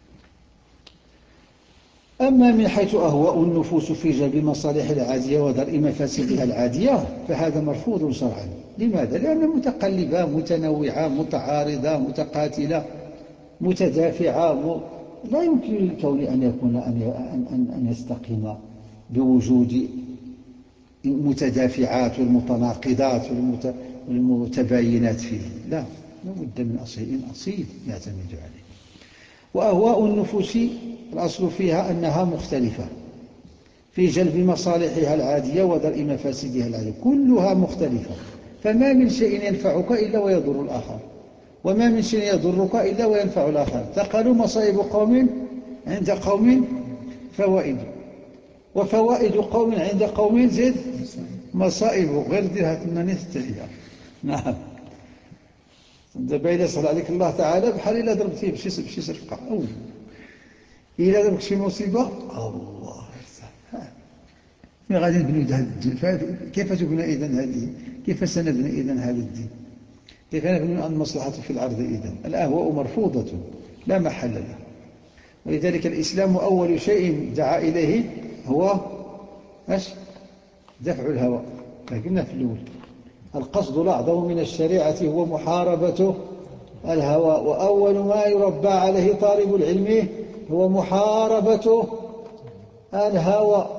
أما من حيث أهواء النفوس في جلب مصالح العادية ودرء مفاسدها العادية فهذا مرفوض شرعا. لماذا؟ لأنها متقلبة متنوعة متعارضة متقاتلة متدافعة، م... لا يمكن للكون أن يكون أن أن يستقيم بوجود المتدافعات والمتناقضات والمتباينات فيه. لا، لابد من شيء أصيل يعتمد عليه. وأهواء النفوس الأصل فيها أنها مختلفة في جلب مصالحها العادية ودرء مفاسدها العادية، كلها مختلفة. فما من شيء ينفعك إلا ويضر الآخر، وما من شيء يضرك إلا وينفع الآخر. تقال مصائب قوم عند قوم فوائد، وفوائد قوم عند قوم زد مصائب، غير ديرها تمنى تستحيها. نعم، دابا إلا سهل عليك الله تعالى بحال إلا ضربتيه بشي بشي سرقة أو إلا ضربك شي مصيبة الله مي غادي نبنيو هذا الدين. كيف تبنى إذن هذه؟ كيف سنبني إذن هذا الدين؟ كيف نبني المصلحة في الأرض إذن؟ الأهواء مرفوضة لا محل لها. ولذلك الإسلام أول شيء دعا إليه هو ايش؟ دفع الهوى. قلنا في الأول القصد الأعظم من الشريعة هو محاربة الهوى، وأول ما يربى عليه طالب العلم هو محاربة الهوى.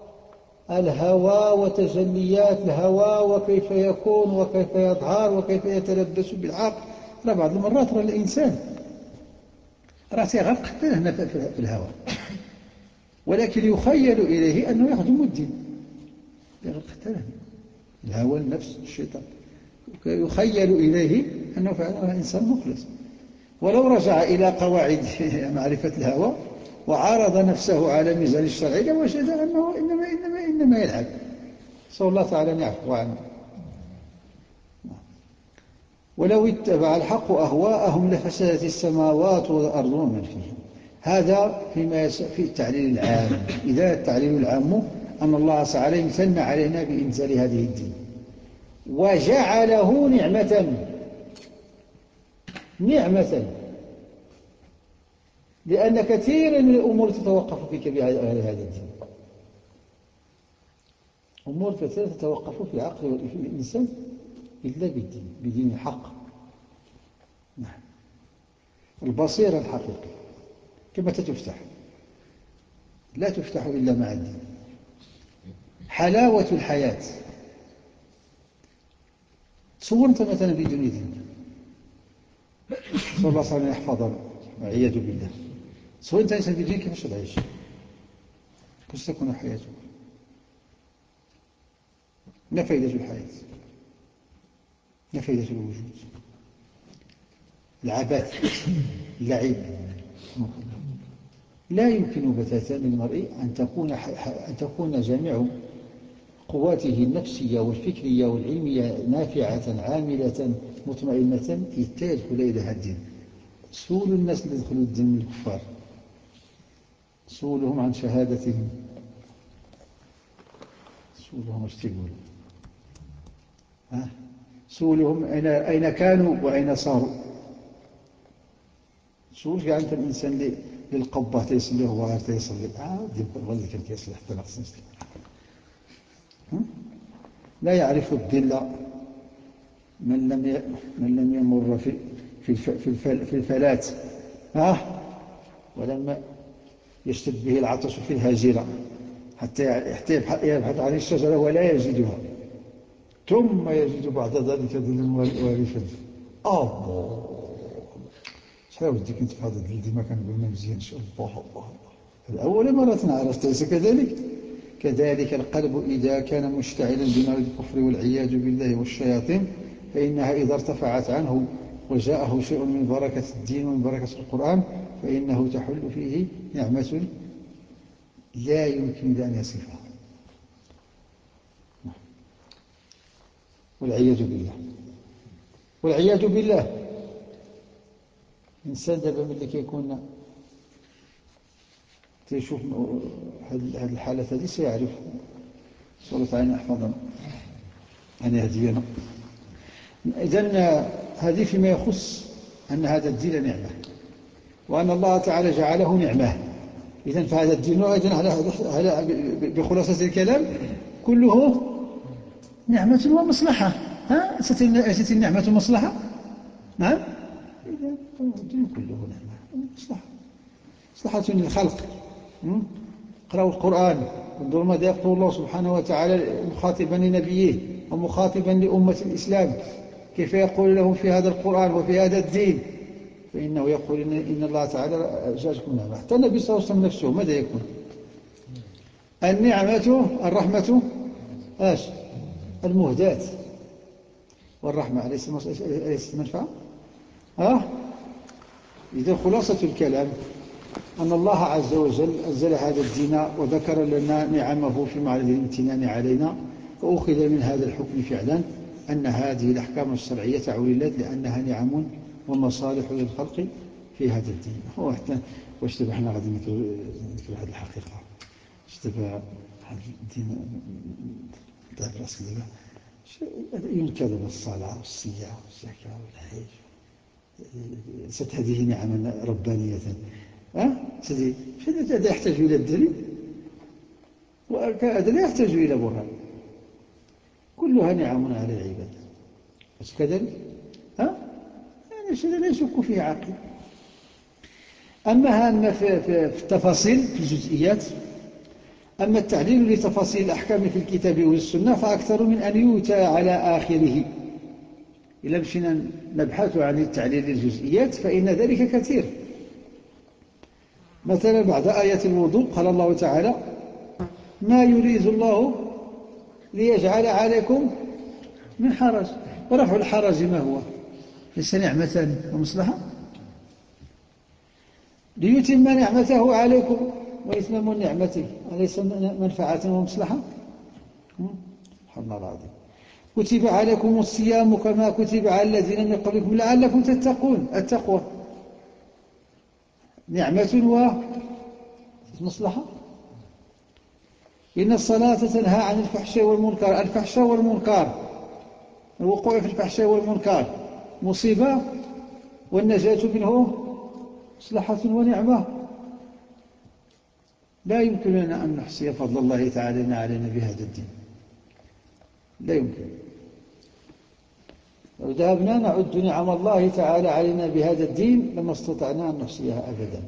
الهوى وتجليات الهوى وكيف يكون وكيف يظهر وكيف يتلبس بالعقل. راه بعض المرات راه الإنسان راه تيغرق حتى هنا في الهوى، ولكن يخيل إليه أنه يخدم الدين. يغرق حتى هنا الهوى النفس الشيطان يخيل إليه أنه فعلا إنسان مخلص. ولو رجع إلى قواعد معرفة الهوى وعارض نفسه على ميزان الشرع لوجد أنه إنما, إنما, إنما يلعب. صلى الله تعالى أن يعفو عنه. ولو اتبع الحق أهواءهم لفسدت السماوات والأرض ومن فيهم. هذا فيما في التعليل العام. إذا التعليل العام أن الله تعالى امتن علينا بإنزال هذه الدين وجعله نعمة نعمة لأن كثيرا من الأمور تتوقف فيك بهذا الدين. أمور كثيرة تتوقف في عقل الإنسان إلا بالدين، بدين الحق. نعم، البصيرة الحقيقية كما تفتح لا تفتح إلا مع الدين. حلاوة الحياة تصور أنت مثلا بدون دين. صلى الله عليه وسلم يحفظنا والعياذ بالله. سواء أنت إنسان في الدنيا كيفاش تعيش، كيفاش تكون حياتك، ما فائدة الحياة، ما فائدة الوجود، العبث، اللعب. لا يمكن بتاتا للمرء أن تكون, أن تكون جميع قواته النفسية والفكرية والعلمية نافعة عاملة مطمئنة حتى يدخل إلى هذا الدين. سولوا الناس اللي يدخلوا الدين من الكفار، سولهم عن شهادتهم، سولهم اش تيقولوا، ها سولهم أين أين كانوا وأين صاروا. سول كاع أنت الإنسان اللي للقبة تيصلي هو غير تيصلي آه ديال الولد كان كيصلي حتى نقص نسلي، لا يعرف الذل من لم من لم يمر في في في في الفلات، ها ولما يشتد به العطش في الهاجرة حتى يبحث عن الشجرة ولا يجدها، ثم يجد بعد ذلك ذلا وارفا. الله شحال ودي كنت في هذا الذل ديما كنقول ما مزيانش. الله الله الله أول مرة عرفت. ليس كذلك؟ كذلك القلب إذا كان مشتعلا بنار الكفر والعياذ بالله والشياطين فإنها إذا ارتفعت عنه وجاءه شيء من بركة الدين ومن بركة القرآن فإنه تحل فيه نعمة لا يمكن أن يصفها، والعياذ بالله والعياذ بالله. الإنسان دابا ملي كيكون تيشوف هذه الحالة هذه سيعرف صلى عين أحفظنا أن يهدينا. إذن هذه فيما يخص أن هذا الدين نعمة وأن الله تعالى جعله نعمة. إذن فهذا الدين إذن بخلاصة الكلام كله نعمة ومصلحة. ها أتت النعمة مصلحة؟ نعم. إذن الدين كله نعمة ومصلحة، مصلحة للخلق. اقرأوا القرآن انظروا ماذا يقول الله سبحانه وتعالى مخاطبا لنبيه ومخاطبا لأمة الإسلام، كيف يقول لهم في هذا القرآن وفي هذا الدين. فإنه يقول إن الله تعالى جاءتكم نعمة. حتى النبي صلى الله عليه وسلم نفسه ماذا يكون؟ النعمة الرحمة ايش؟ المهداة، والرحمة أليست منفعة؟ ها؟ إذا خلاصة الكلام أن الله عز وجل أنزل هذا الدين وذكر لنا نعمه في معرض الامتنان علينا، فأخذ من هذا الحكم فعلا أن هذه الأحكام الشرعية عللت لأنها نعم ومصالح للخلق في هذا الدين. هو حتى واش دابا حنا غادي نذكر هذه الحقيقة، واش دابا هذا الدين تعرف راسك دابا ينكذب الصلاة والصيام والزكاة والحج، ست هذه نعما ربانية. ها سيدي هذا يحتاج إلى الدليل وهذا لا يحتاج إلى برهان، كلها نعم على العباد. بس كذلك ها يعني لا يشك فيه عاقل. أما أما في, في, في التفاصيل في الجزئيات، أما التعليل لتفاصيل الأحكام في الكتاب والسنة فأكثر من أن يؤتى على آخره. إذا مشينا نبحث عن التعليل للجزئيات فإن ذلك كثير. مثلا بعد آية الوضوء قال الله تعالى ما يريد الله ليجعل عليكم من حرج. ورفع الحرج ما هو؟ ليس نعمة ومصلحة؟ ليتم نعمته عليكم ويتمم نعمته أليس منفعة ومصلحة؟ سبحان الله العظيم. كتب عليكم الصيام كما كتب على الذين من قبلكم لعلكم تتقون. التقوى نعمة ومصلحة. إن الصلاة تنهى عن الفحشاء والمنكر. الفحشاء والمنكر، الوقوع في الفحشاء والمنكر مصيبة، والنجاة منه مصلحة ونعمة. لا يمكن لنا أن نحصي فضل الله تعالى علينا بهذا الدين، لا يمكن. لو ذهبنا نعد نعم الله تعالى علينا بهذا الدين لما استطعنا أن نحصيها أبدا.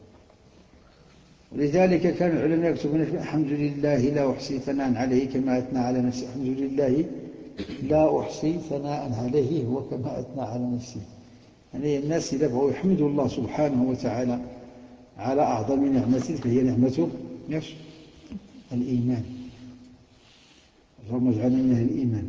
ولذلك كان العلماء يكتبون الحمد لله لا أحصي ثناء عليه كما أثنى على نفسه. الحمد لله لا أحصي ثناء عليه هو كما أثنى على نفسه. يعني الناس إذا بغوا يحمدوا الله سبحانه وتعالى على أعظم نعمة فهي نعمة الإيمان. اللهم اجعلنا من الإيمان.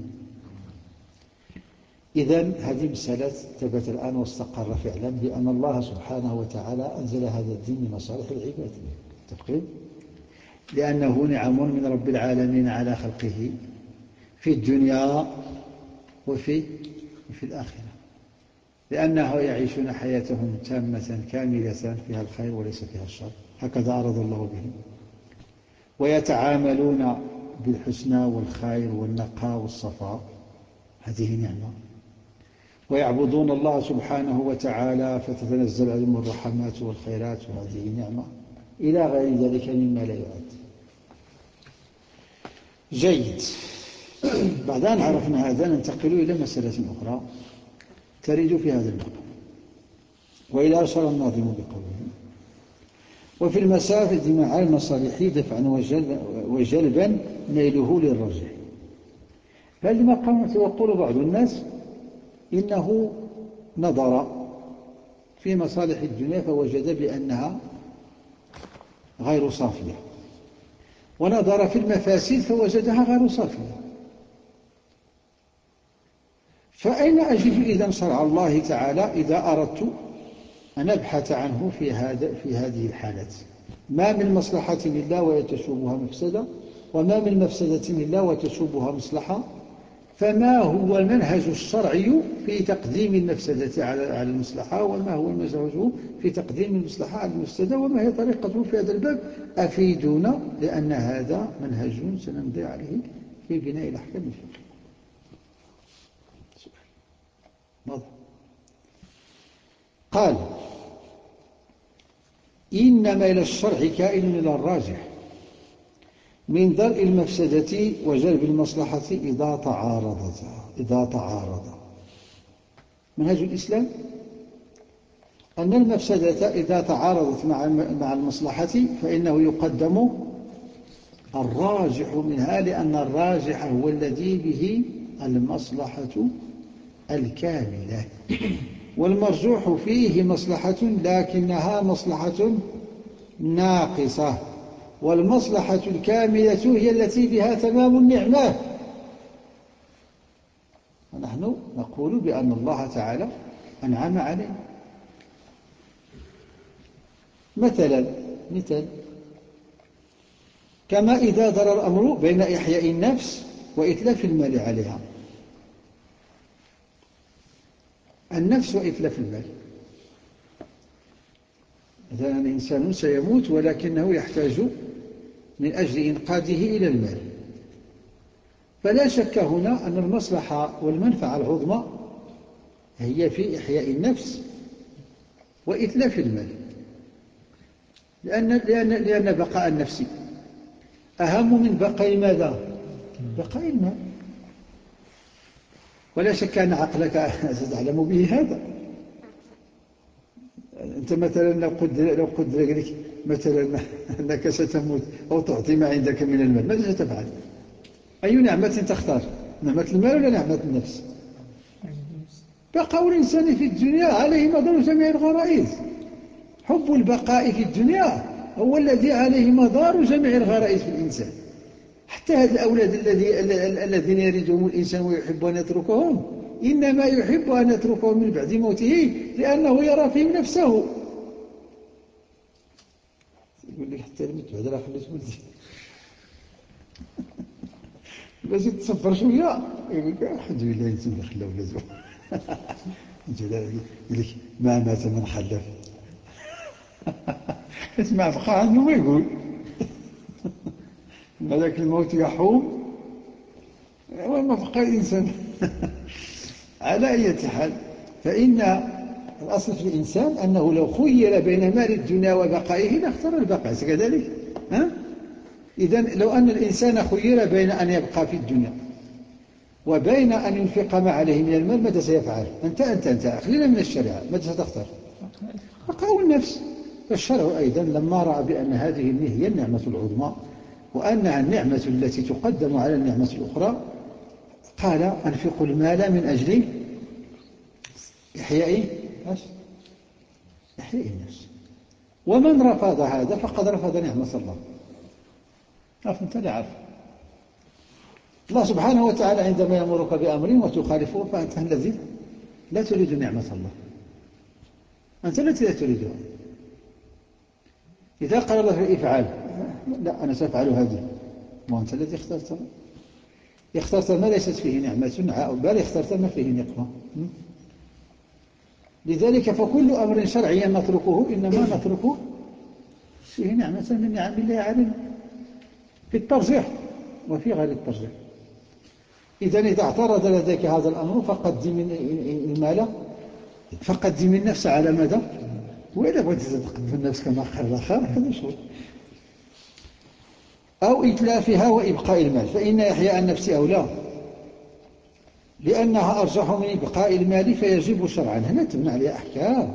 إذن هذه مسألة ثبت الآن واستقر فعلا بأن الله سبحانه وتعالى أنزل هذا الدين لمصالح العباد. تفقين؟ لأنه نعم من رب العالمين على خلقه في الدنيا وفي وفي الآخرة، لأنه يعيشون حياتهم تامة كاملة فيها الخير وليس فيها الشر، هكذا أراد الله بهم، ويتعاملون بالحسنى والخير والنقاء والصفاء، هذه نعمة، ويعبدون الله سبحانه وتعالى فتتنزل عليهم الرحمات والخيرات، وهذه نعمة، إلى غير ذلك مما لا يعد. جيد. بعد أن عرفنا هذا ننتقل إلى مسألة أخرى ترد في هذا المقام، وإلى أشار الناظم بقوله: وفي المسافة مع المصالح دفعا وجلبا نيله للرجح. هذا المقام يقول بعض الناس إنه نظر في مصالح الدنيا فوجد بأنها غير صافية، ونظر في المفاسد فوجدها غير صافية. فأين أجد إذن شرع الله تعالى إذا أردت أن أبحث عنه في, هذا في هذه الحالات؟ ما من مصلحة إلا ويتشوبها مفسدة، وما من مفسدة إلا وتشوبها مصلحة. فما هو المنهج الشرعي في تقديم المفسدة على المصلحة، وما هو المنهج في تقديم المصلحة على المفسدة، وما هي طريقته في هذا الباب؟ أفيدونا، لأن هذا منهج سنمضي عليه في بناء الأحكام الفقهية. ماذا؟ قال: إن ميل الشرع كائن إلى الراجح من درء المفسدة وجلب المصلحة إذا تعارضتا إذا تعارضا. منهج الإسلام أن المفسدة إذا تعارضت مع مع المصلحة فإنه يقدم الراجح منها، لأن الراجح هو الذي به المصلحة الكاملة، والمرجوح فيه مصلحة لكنها مصلحة ناقصة، والمصلحة الكاملة هي التي بها تمام النعمة. ونحن نقول بأن الله تعالى أنعم علينا. مثلا مثال كما إذا دار الأمر بين إحياء النفس وإتلاف المال عليها. النفس وإتلاف المال، مثلا إنسان سيموت ولكنه يحتاج من أجل إنقاذه إلى المال، فلا شك هنا أن المصلحة والمنفعة العظمى هي في إحياء النفس وإتلاف المال، لأن, لأن, لأن بقاء النفس أهم من بقاء ماذا؟ بقاء المال. ولا شك أن عقلك ستعلم به هذا. أنت مثلا لو قدر لو قدر لك مثلا أنك ستموت أو تعطي ما عندك من المال، ماذا ستفعل؟ أي نعمة تختار؟ نعمة المال ولا نعمة النفس؟ بقاء الإنسان في الدنيا عليه مدار جميع الغرائز. حب البقاء في الدنيا هو الذي عليه مدار جميع الغرائز في الإنسان. حتى هذا الأولاد الذي الذين يريدهم الإنسان ويحب أن يتركهم، إنما يحب أن يتركهم من بعد موته لأنه يرى فيهم نفسه. يقول لك حتى الموت بعد لا خليت ولدي باش تصبر شوية، يقول لك الحمد لله ينسون خلى ولده يقول لك ما مات من خلف اسمع بقى عنه ما يقول ملك الموت يحوم وما بقى الإنسان على أي حال، فإن الأصل في الإنسان أنه لو خير بين مال الدنيا وبقائه لاختار البقاء، كذلك ها؟ إذن لو أن الإنسان خير بين أن يبقى في الدنيا وبين أن ينفق ما عليه من المال، ماذا سيفعل؟ أنت أنت أنت خلينا من الشريعة، ماذا ستختار؟ بقاء النفس. فالشرع أيضا لما رأى بأن هذه هي النعمة العظمى وأنها النعمة التي تقدم على النعمة الأخرى، قال أنفقوا المال من أجل إحياء إحياء النفس. ومن رفض هذا فقد رفض نعمة الله. عرف أنت لا عارف الله سبحانه وتعالى عندما يأمرك بأمر وتخالفه فأنت الذي لا تريد نعمة الله، أنت التي لا تريدها. إذا قال الله افعل، لا أنا سأفعل هذه، وأنت الذي اخترت اخترت ما ليست فيه نعمة، بل اخترت ما فيه نقمة. لذلك فكل أمر شرعي نتركه إنما نتركه فيه نعمة من نعم الله علينا، في الترجيح وفي غير الترجيح. إذن إذا اعترض لديك هذا الأمر فقدم المال، فقدم النفس على مدى، وإذا بغيت تقدم النفس كما قال الآخر هذا شغل، أو إتلافها وإبقاء المال، فإن إحياء النفس أولى لأنها أرجح من إبقاء المال فيجب شرعا. هنا تبنى عليها أحكام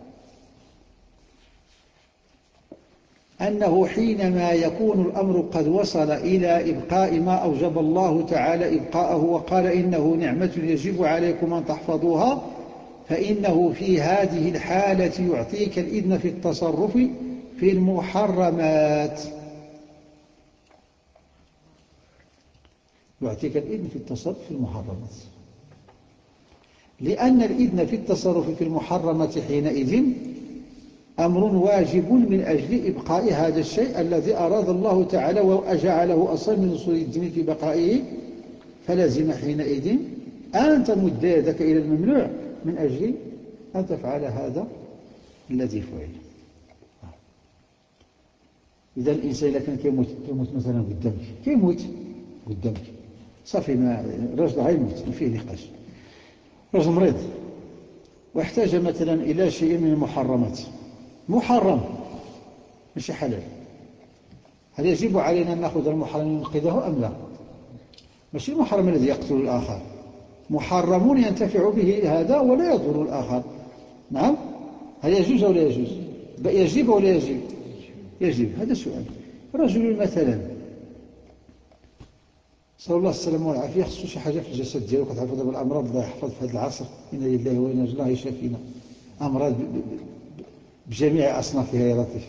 أنه حينما يكون الأمر قد وصل إلى إبقاء ما أوجب الله تعالى إبقاءه وقال إنه نعمة يجب عليكم أن تحفظوها، فإنه في هذه الحالة يعطيك الإذن في التصرف في المحرمات، يعطيك الإذن في التصرف في المحرمات، لأن الإذن في التصرف في المحرمات حينئذ أمر واجب من أجل إبقاء هذا الشيء الذي أراد الله تعالى وأجعله أصلا من أصول الدين في بقائه، فلازم حينئذ أن تمد يدك إلى الممنوع من أجل أن تفعل هذا الذي فعل. إذا الإنسان إذا كان كيموت كيموت مثلا قدامك، كيموت قدامك صافي، ما الرجل غيموت ما فيه نقاش، رجل مريض واحتاج مثلا إلى شيء من المحرمات، محرم مش حلال، هل يجب علينا أن نأخذ المحرم وننقذه أم لا؟ ماشي المحرم الذي يقتل الآخر، محرم ينتفع به هذا ولا يضر الآخر. نعم، هل يجوز أو لا يجوز؟ يجب أو لا يجب؟ يجب. هذا سؤال. رجل مثلا صلى الله السلام والعافية خصو شي حاجة في الجسد ديالو، كتعرفوا دابا الأمراض الله يحفظ في هذا العصر، إنا لله وإنا إليه راجعون، يشافينا أمراض بجميع أصنافها يا لطيف،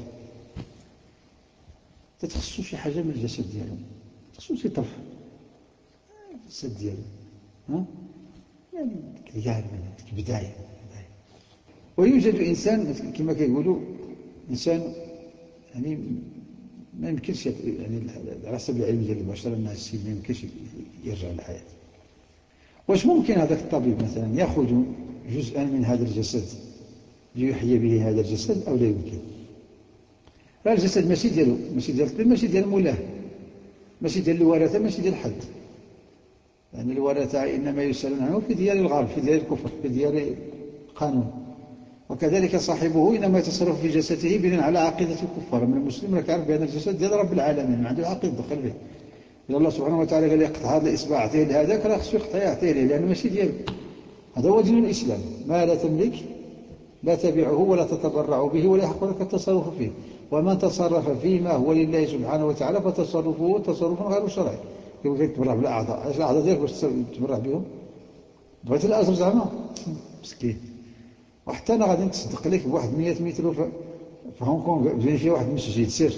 تتخصو شي حاجة من الجسد ديالو، تخصو شي طرف الجسد ديالو، ها يعني كيان من بداية. ويوجد إنسان كما كيقولوا إنسان يعني ما يمكنش يعني على حسب العلم ديال البشر أن السيد ما يمكنش يرجع للحياة. واش ممكن هذاك الطبيب مثلا يأخذ جزءا من هذا الجسد ليحيي به هذا الجسد أو لا يمكن؟ لا، الجسد ماشي ديالو، ماشي ديال الطبيب، ماشي ديال مولاه، ماشي ديال الورثة، ماشي ديال حد. يعني الورثة إنما يسألون عنه في ديار الغرب، في ديار الكفر، في ديار القانون. وكذلك صاحبه إنما يتصرف في جسده بناء على عقيدة الكفار. من المسلم راك عارف بأن الجسد ديال رب العالمين، ما عنده عقيدة دخل به. إذا الله سبحانه وتعالى قال يقطع هذا الإصبع أعطيه لهذاك، راه خصو يقطع يعطيه له، لأنه ماشي ديالو. هذا هو دين الإسلام، ما لا تملك لا تبيعه ولا تتبرع به ولا يحق لك التصرف فيه، ومن تصرف فيما هو لله سبحانه وتعالى فتصرفه تصرف غير شرعي. يقول لك تبرع بالأعضاء، اش الأعضاء ديالك باش تبرع بهم؟ بغيت الأجر زعما مسكين. وحتى أنا غادي نتصدق لك بواحد مئة متر في هونغ كونغ، بين فيه واحد المسجد، سير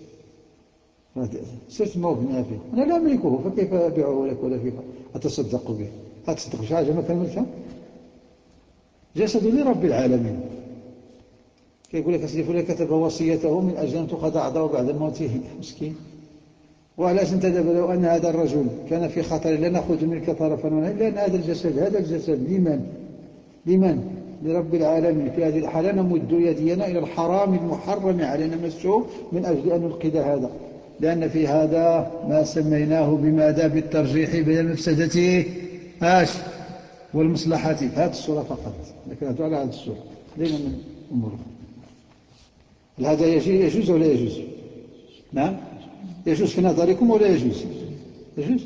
سير تما وبنى فيه، أنا لا أملكه فكيف أبيعه لك ولا كيف أتصدق به؟ أتصدق بشي حاجة ما كنملكها؟ جسد لرب العالمين. كيقول لك أسلف لك كتب وصيته من أجل أن تؤخذ أعضاءه بعد موته، مسكين. وعلاش انت دابا لو أن هذا الرجل كان في خطر لا نأخذ منك طرفا ولا، لأن هذا الجسد هذا الجسد لمن؟ لمن؟ لرب العالمين. في هذه الحالة نمد يدينا إلى الحرام المحرم علينا مسه من أجل أن ننقذ هذا، لأن في هذا ما سميناه بماذا؟ بالترجيح بين المفسدة اش والمصلحة. في هذه الصورة فقط، لكن هذا على هذه الصورة خلينا من أمور. هذا يجوز ولا يجوز؟ نعم يجوز في نظركم ولا يجوز؟ يجوز.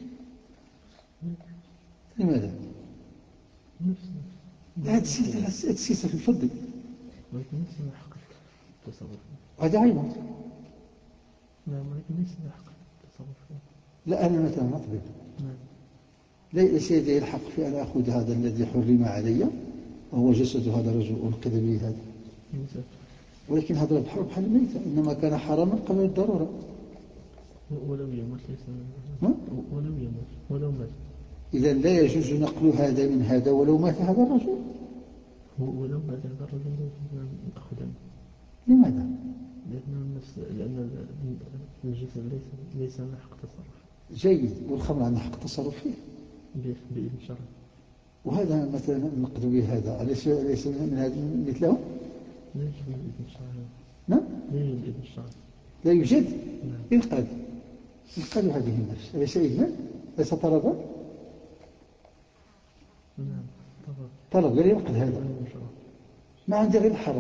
لماذا؟ هذا السياسة في الفضل هذا عيب. لا أنا مثلا أطبب، ليس لدي الحق في أن أخذ هذا الذي حرم علي وهو جسد هذا الرجل وأنقذ به هذا. ولكن هذا البحر بحر الميتة، إنما كان حراما قبل الضرورة. ولو يموت ليس ولو يموت ولو مات. إذا لا يجوز نقل هذا من هذا ولو مات هذا الرجل. ولو مات هذا الرجل نأخذ. لماذا؟ لأن النفس لأن الجسم ليس ليس له حق تصرف. جيد، والخمر عنده حق تصرف فيه بإذن شرعي. وهذا مثلا نقد به هذا أليس ليس من هذا مثله؟ لا يوجد بإذن شرعي. نعم؟ لا يوجد بإذن شرعي. لا يوجد؟ نعم. ينقذ ينقذ هذه النفس، أليس إذنا؟ ليس طلبا؟ نعم طلب. طلب غير ينقذ هذا. ما عندي غير الحرام.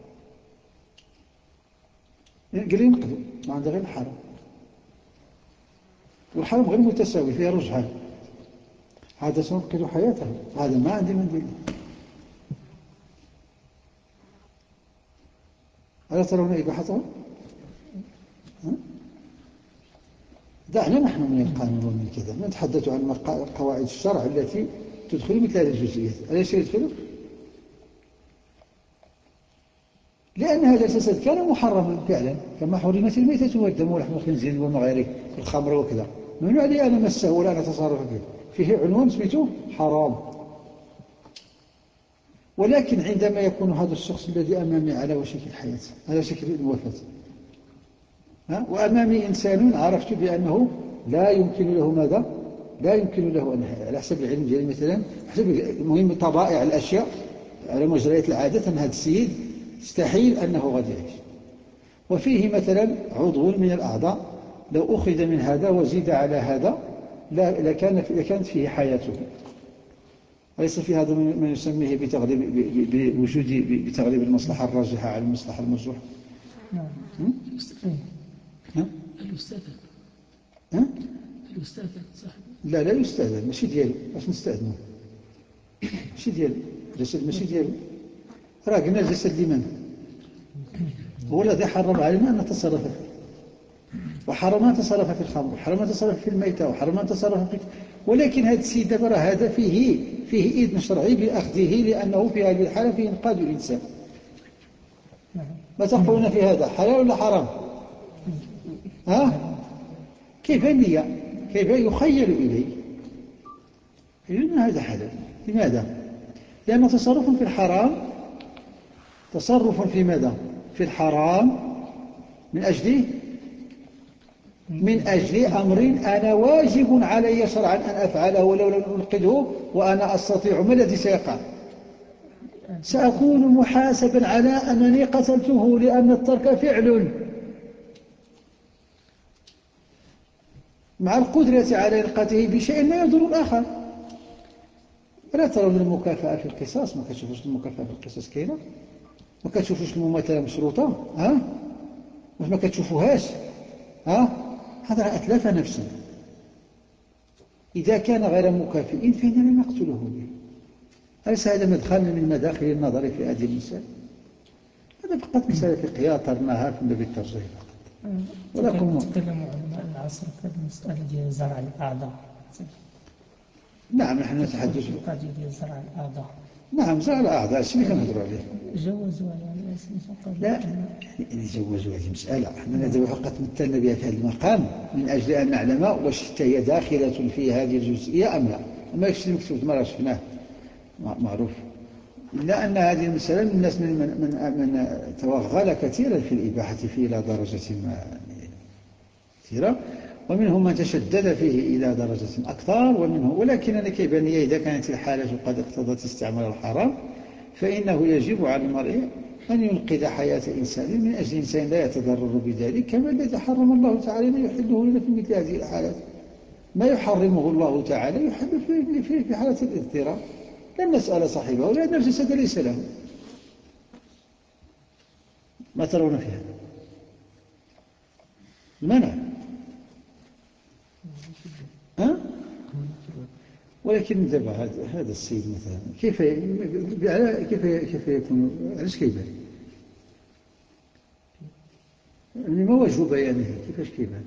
قال لي ينقذ، ما عندي غير الحرام. والحرام غير متساوي، فيها رجحان. هذا سننقذ حياته، هذا ما عندي من دين. ألا ترون إباحته؟ دعنا نحن من القانون ومن كذا نتحدث عن قواعد الشرع التي تدخل مثل هذه الجزئيات. أليس يدخل؟ لأن هذا الجسد كان محرما فعلا، كما حرمت الميتة والدم ولحم الخنزير وما غيره الخمر وكذا، ممنوع لي أنا مسه ولا أنا أتصرف فيه، فيه عنوان اسمه حرام. ولكن عندما يكون هذا الشخص الذي أمامي على وشك الحياة، على وشك الوفاة، وأمامي إنسان عرفت بأنه لا يمكن له ماذا؟ لا يمكن له أن على حسب العلم ديالي مثلا، حسب المهم طبائع الأشياء على مجريات العادة، أن هذا السيد يستحيل أنه غادي يعيش. وفيه مثلا عضو من الأعضاء لو أخذ من هذا وزيد على هذا لكان لكانت فيه حياته. أليس في هذا ما يسميه بتغليب بوجود بتغليب المصلحة الراجحة على المصلحة المرجوحة؟ نعم. ها؟ الأستاذ ها؟ الأستاذ صاحب. لا لا يستأذن، ماشي ديالو، باش نستأذنه؟ ماشي ديالو، الجسد ماشي ديالو. راه قلنا الجسد لمن؟ هو الذي حرم علينا أن نتصرف فيه، وحرم أن نتصرف في الخمر، وحرم أن نتصرف في الميتة، وحرم أن نتصرف في. ولكن هذا السيد دابا هذا فيه فيه إذن شرعي بأخذه، لأنه في هذه الحالة فيه إنقاذ الإنسان. ما تقولون في هذا؟ حلال ولا حرام؟ ها؟ كيف النية؟ كيف يخيل إليه؟ إذن هذا حلال. لماذا؟ لأن تصرف في الحرام تصرف في ماذا؟ في الحرام من أجل من أجل أمر أنا واجب علي شرعا أن أفعله ولو لم أنقذه وأنا أستطيع. ما الذي سيقع؟ سأكون محاسبا على أنني قتلته، لأن الترك فعل مع القدرة على إلقاته بشيء لا يضر الآخر. لا ترون المكافأة في القصاص؟ ما كتشوفوش المكافأة في القصاص كاينة؟ ما كتشوفوش المماثلة مشروطة؟ ها؟ واش ما كتشوفوهاش؟ ها؟ هذا أتلف نفسا. إذا كان غير مكافئ فإننا نقتله به. أليس هذا مدخل من مداخل النظر في هذه المسألة؟ هذا فقط مسألة فقهية طرناها في باب الترجيح فقط. ولكن تكلموا علماء العصر في هذه المسألة ديال زرع الأعضاء. نعم نحن نتحدث القضية ديال زرع الأعضاء. نعم زرع الأعضاء، الشيء اللي كنهضروا عليه. جوزوا يعني اسمه لا يعني جوزوا هذه مسألة احنا دابا فقط مثلنا بها في هذا المقام من أجل أن نعلم واش هي داخلة في هذه الجزئية أم لا. أما الشيء المكتوب ما راه شفناه معروف، إلا أن هذه المسألة من الناس من, من, من, من توغل كثيرا في الإباحة فيه إلى درجة ما كثيرة، ومنهم من تشدد فيه إلى درجة أكثر ومنهم. ولكن أنا كيبان لي إذا كانت الحالة قد اقتضت استعمال الحرام فإنه يجب على المرء أن ينقذ حياة إنسان من أجل إنسان لا يتضرر بذلك، كما الذي حرم الله تعالى ما يحله لنا في مثل هذه الحالات. ما يحرمه الله تعالى يحل في, في, في حالة الاضطرار. لن نسأل صاحبه لأن الجسد ليس له. ما ترون في هذا المنع؟ ها؟ ولكن دابا هذا هذا السيد مثلا كيف كيف كيف يكون؟ علاش كيبان؟ يعني ما وجه بيانه؟ كيفاش كيبان؟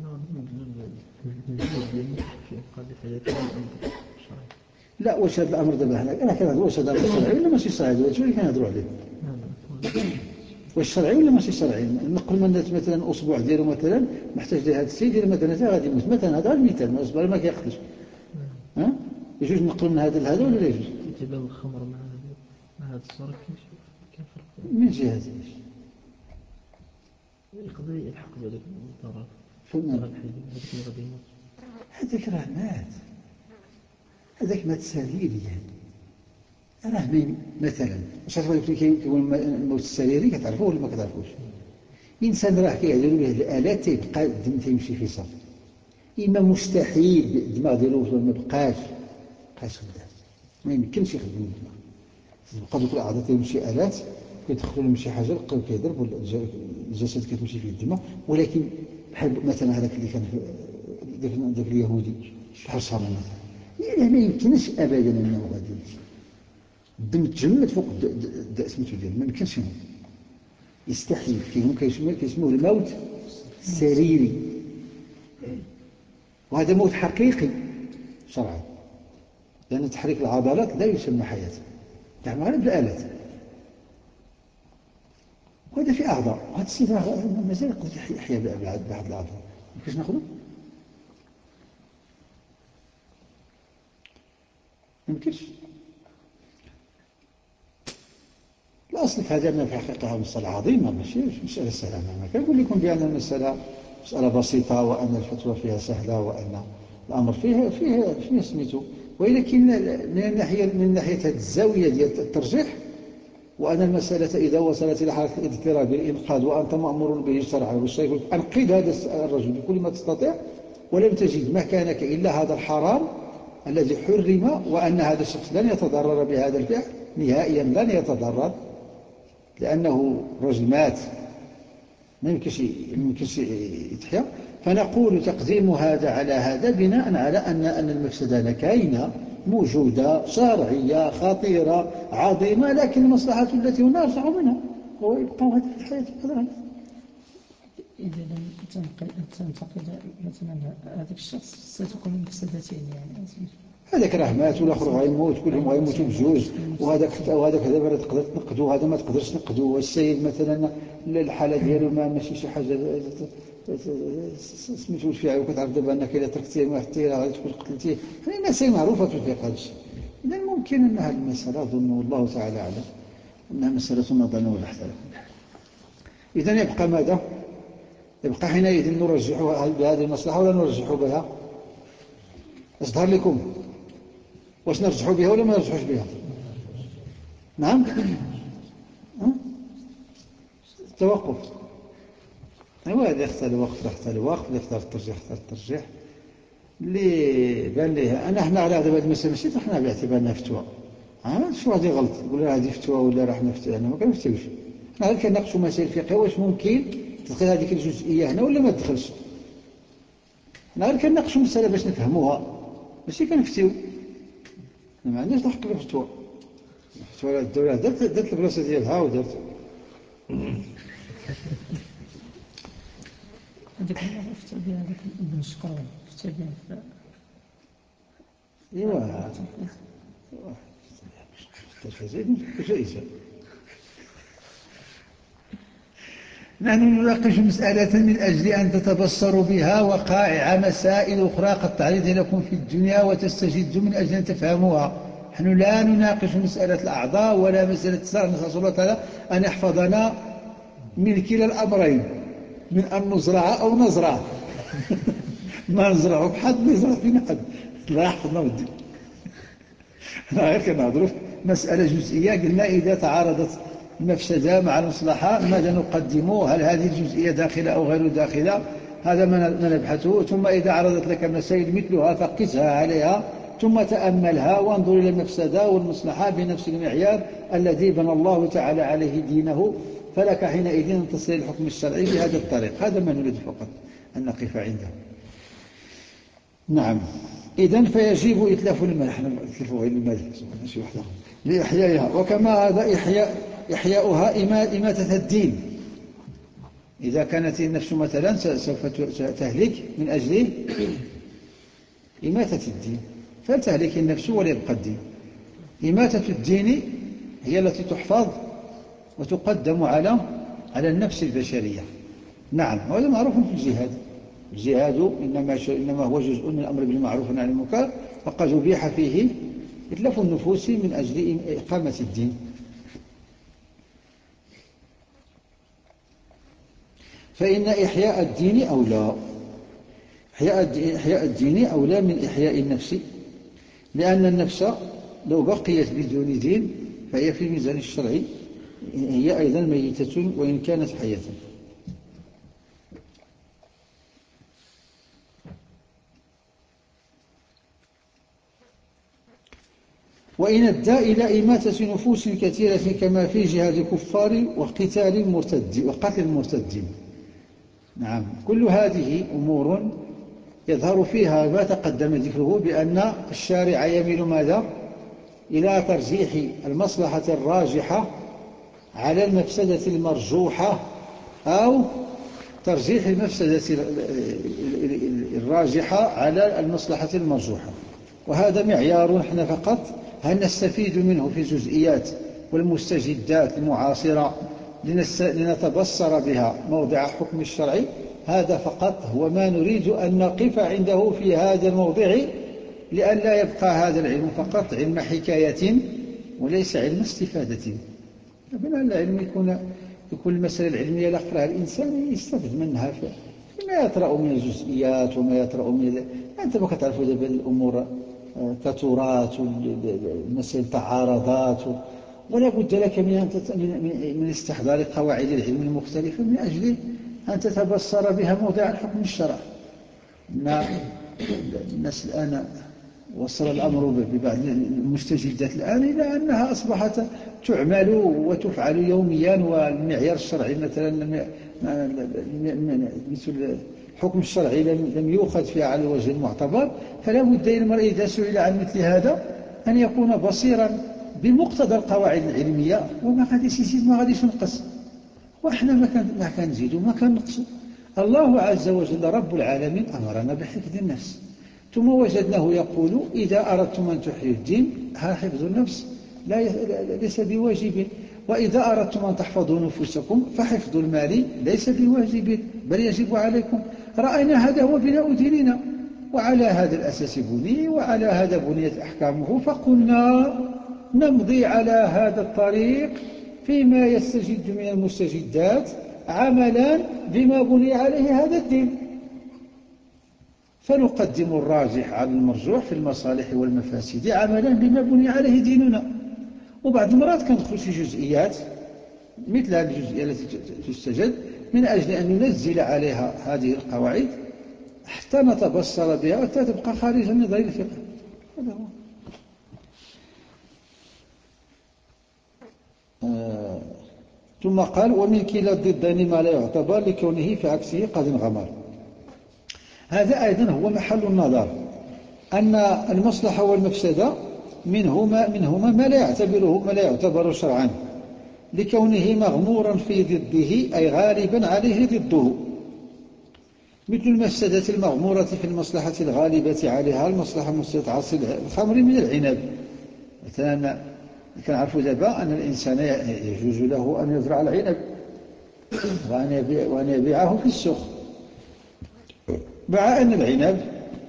لا واش هذا الامر دابا هنا انا كنهضر واش هذا الامر شرعي ولا ماشي صحيح؟ هذا هو اللي كنهضروا عليه. واش شرعي ولا ماشي شرعي؟ نقل من مثلا أسبوع ديالو مثلا محتاج لهذا السيد ديال مثلا حتى غادي يموت مثلا، هذا المثال أسبوع ما كيقتلش، ها يجوز نقل من هذا لهذا ولا لا يجوز؟ كيتباع الخمر مع هذا مع هذا الصورة كيفرق من جهة يقضي يلحق بهذاك الضرر فما هذاك اللي غادي يموت هذاك راه مات، هذاك مات سريريا، راه مين مثلا واش عرفتوا كيقول الموت السريري كتعرفوه ولا ما كتعرفوش؟ الانسان راه كيهدروا به الالات تيبقى الدم تيمشي في صف، اما مستحيل الدماغ ديالو ما بقاش بقاش خدام، ما يمكنش يخدم الدماغ، تبقى دوك الاعضاء تيمشي الات كيدخلوا لهم شي حاجه بقاو كيضرب ولا الجسد كتمشي فيه الدماء، ولكن بحال مثلا هذاك اللي كان داك داك اليهودي بحال صامل مثلا، ما يمكنش ابدا انه غادي الدم تجمد فوق سميتو ديالو، ما يمكنش يموت، يستحيل، كيسموه الموت السريري، وهذا موت حقيقي شرعا، لأن تحريك العضلات لا يسمى حياة، يعني غير بالآلات، وهذا في أعضاء، وهذا السيد مازال يقدر يحيا بعض الأعضاء، كيفاش ناخذه؟ ما يمكنش. الأصل في هذا أن في الحقيقة مسألة عظيمة، ماشي مسألة سهلة، ما كنقول لكم بأن المسألة مسألة بسيطة وأن الفتوى فيها سهلة وأن الأمر فيها فيها فيها سميتو، ولكن من الناحية من ناحية الزاوية ديال الترجيح، وأن المسألة إذا وصلت إلى حالة الاضطراب بالإنقاذ وأنت مأمور به شرعا، والشيخ يقول أنقذ هذا الرجل بكل ما تستطيع ولم تجد مكانك إلا هذا الحرام الذي حرم، وأن هذا الشخص لن يتضرر بهذا الفعل نهائيا، لن يتضرر لأنه رجل مات ما يمكنش يتحيا، فنقول تقديم هذا على هذا بناء على أن أن المفسدة كاينة موجودة شرعية خطيرة عظيمة، لكن المصلحة التي هنا أرجع منها هو يبقى هذه الحياة قدرها. إذا لم تنتقد مثلا هذا الشخص ستكون مفسدتين، يعني هذاك راه مات والآخر غيموت، كلهم غيموتوا بجوج، وهذاك وهذاك دابا تقدر تنقذوا وهذا ما تقدرش تنقذوا، والسيد مثلا الحالة ديالو ما ماشي شي حاجة سميتو الفعل، وكتعرف دابا أنك إذا تركتيه ما حتى غادي تكون قتلتيه، هذه مسائل معروفة في الفقه هذا الشيء. إذا ممكن أن هذه المسألة أظن والله تعالى أعلم أنها مسألة نظر وبحث لها. إذن يبقى ماذا؟ يبقى حينئذ نرجح بهذه المصلحة ولا نرجح بها؟ أصدر لكم واش نرجحوا بها ولا ما نرجحوش بها؟ نعم؟ التوقف، ايوا اللي اختار الوقف اختار الوقف، اللي اختار الترجيح اختار الترجيح، اللي بان ليه انا حنا على هذا هذه المساله ماشي حنا باعتبارنا فتوى، ها شو هذه غلط يقول لها هذه فتوى ولا راح نفتي، انا ما كنفتيوش، حنا غير كنناقشوا مسائل فقهيه واش ممكن تدخل هذيك الجزئيه هنا ولا ما تدخلش، حنا غير كنناقشوا مساله باش نفهموها ماشي كنفتيو، ما عندناش الحق بالفتوى، الفتوى الدوله درت درت البلاصه ديالها ودرت هذاك المرة فتى بها هذاك ابن شقرون فتى بها ايوا جائزة. نحن نناقش مسألة من أجل أن تتبصروا بها وقائع مسائل أخرى قد تعرض لكم في الدنيا وتستجد من أجل أن تفهموها. نحن لا نناقش مسألة الأعضاء ولا مسألة السرع، نسأل الله تعالى أن يحفظنا من كلا الأمرين، من أن نزرع أو نزرع ما نزرع بحد نزرع فينا حد، لا يحفظنا ودي. غير كنهضروا مسألة جزئية، قلنا إذا تعارضت المفسدة مع المصلحة ماذا نقدم؟ هل هذه الجزئية داخلة أو غير داخلة؟ هذا ما نبحثه. ثم إذا عرضت لك مسائل مثلها فقسها عليها ثم تأملها وانظر إلى المفسدة والمصلحة بنفس المعيار الذي بنى الله تعالى عليه دينه، فلك حينئذ أن تصل الحكم الشرعي بهذا الطريق. هذا ما نريد فقط أن نقف عنده. نعم. إذن فيجب إتلاف المال، احنا نتلفوا غير المال ماشي وحده لإحيائها، وكما هذا إحياء إحياؤها إماتة الدين. إذا كانت النفس مثلا سوف تهلك من أجل إماتة الدين فلتهلك النفس وليبقى الدين. إماتة الدين هي التي تحفظ وتقدم على على النفس البشرية. نعم، وهذا معروف في الجهاد. الجهاد إنما, إنما هو جزء من الأمر بالمعروف والنهي عن المنكر، وقد أبيح فيه إتلاف النفوس من أجل إقامة الدين. فإن إحياء الدين أولى إحياء الدين أولى من إحياء النفس، لأن النفس لو بقيت بدون دين فهي في الميزان الشرعي هي أيضا ميتة وإن كانت حية. وإن أدى إلى إماتة نفوس كثيرة كما في جهاد الكفار وقتال المرتد وقتل المرتدين. نعم، كل هذه أمور يظهر فيها ما تقدم ذكره بأن الشارع يميل ماذا؟ إلى ترجيح المصلحة الراجحة على المفسدة المرجوحة، أو ترجيح المفسدة الراجحة على المصلحة المرجوحة. وهذا معيار نحن فقط هل نستفيد منه في الجزئيات والمستجدات المعاصرة لنتبصر بها موضع حكم الشرعي. هذا فقط هو ما نريد أن نقف عنده في هذا الموضع، لأن لا يبقى هذا العلم فقط علم حكاية وليس علم استفادة. أبناء العلم يكون يكون المسألة العلمية يقرأها الإنسان يستفد منها فيما يطرأ من الجزئيات وما يطرأ من أنت ما كتعرفوا دابا الأمور كتراث والمسائل تعارضات، ولا بد لك من من استحضار قواعد العلم المختلفة من أجل أن تتبصر بها موضع الحكم الشرعي. الناس الآن وصل الأمر ببعض المستجدات الآن إلى أنها أصبحت تعمل وتفعل يوميا، والمعيار الشرعي مثلا مثل الحكم الشرعي لم يؤخذ فيها على الوجه المعتبر. فلا بد للمرء إذا سئل عن مثل هذا أن يكون بصيرا بمقتضى القواعد العلمية، وما غاديش يزيد ما غاديش ينقص، وإحنا ما كنزيد وما كنقص. الله عز وجل رب العالمين أمرنا بحفظ النفس، ثم وجدناه يقول إذا أردتم أن تحيوا الدين حفظ النفس لا ليس بواجب، وإذا أردتم أن تحفظوا نفوسكم فحفظ المال ليس بواجب بل يجب عليكم. رأينا هذا هو بناء ديننا، وعلى هذا الأساس بني، وعلى هذا بنيت أحكامه، فقلنا نمضي على هذا الطريق فيما يستجد من المستجدات عملا بما بني عليه هذا الدين، فنقدم الراجح على المرجوح في المصالح والمفاسد عملا بما بني عليه ديننا. وبعض المرات كندخل في جزئيات مثل هذه الجزئية التي تستجد من أجل أن ننزل عليها هذه القواعد حتى نتبصر بها وحتى تبقى خارج نظام الفقه. هذا هو. آه ثم قال ومن كلا الضدين ما لا يعتبر لكونه في عكسه قد انغمر. هذا أيضا هو محل النظر، أن المصلحة والمفسدة منهما, منهما ما لا يعتبره ما لا يعتبر شرعا لكونه مغمورا في ضده أي غالبا عليه ضده، مثل المفسدة المغمورة في المصلحة الغالبة عليها المصلحة مستعصي الخمر من العنب. مثلا كنعرفوا دابا أن الإنسان يجوز له أن يزرع العنب وأن, يبيع وأن يبيعه في السوق، مع أن العنب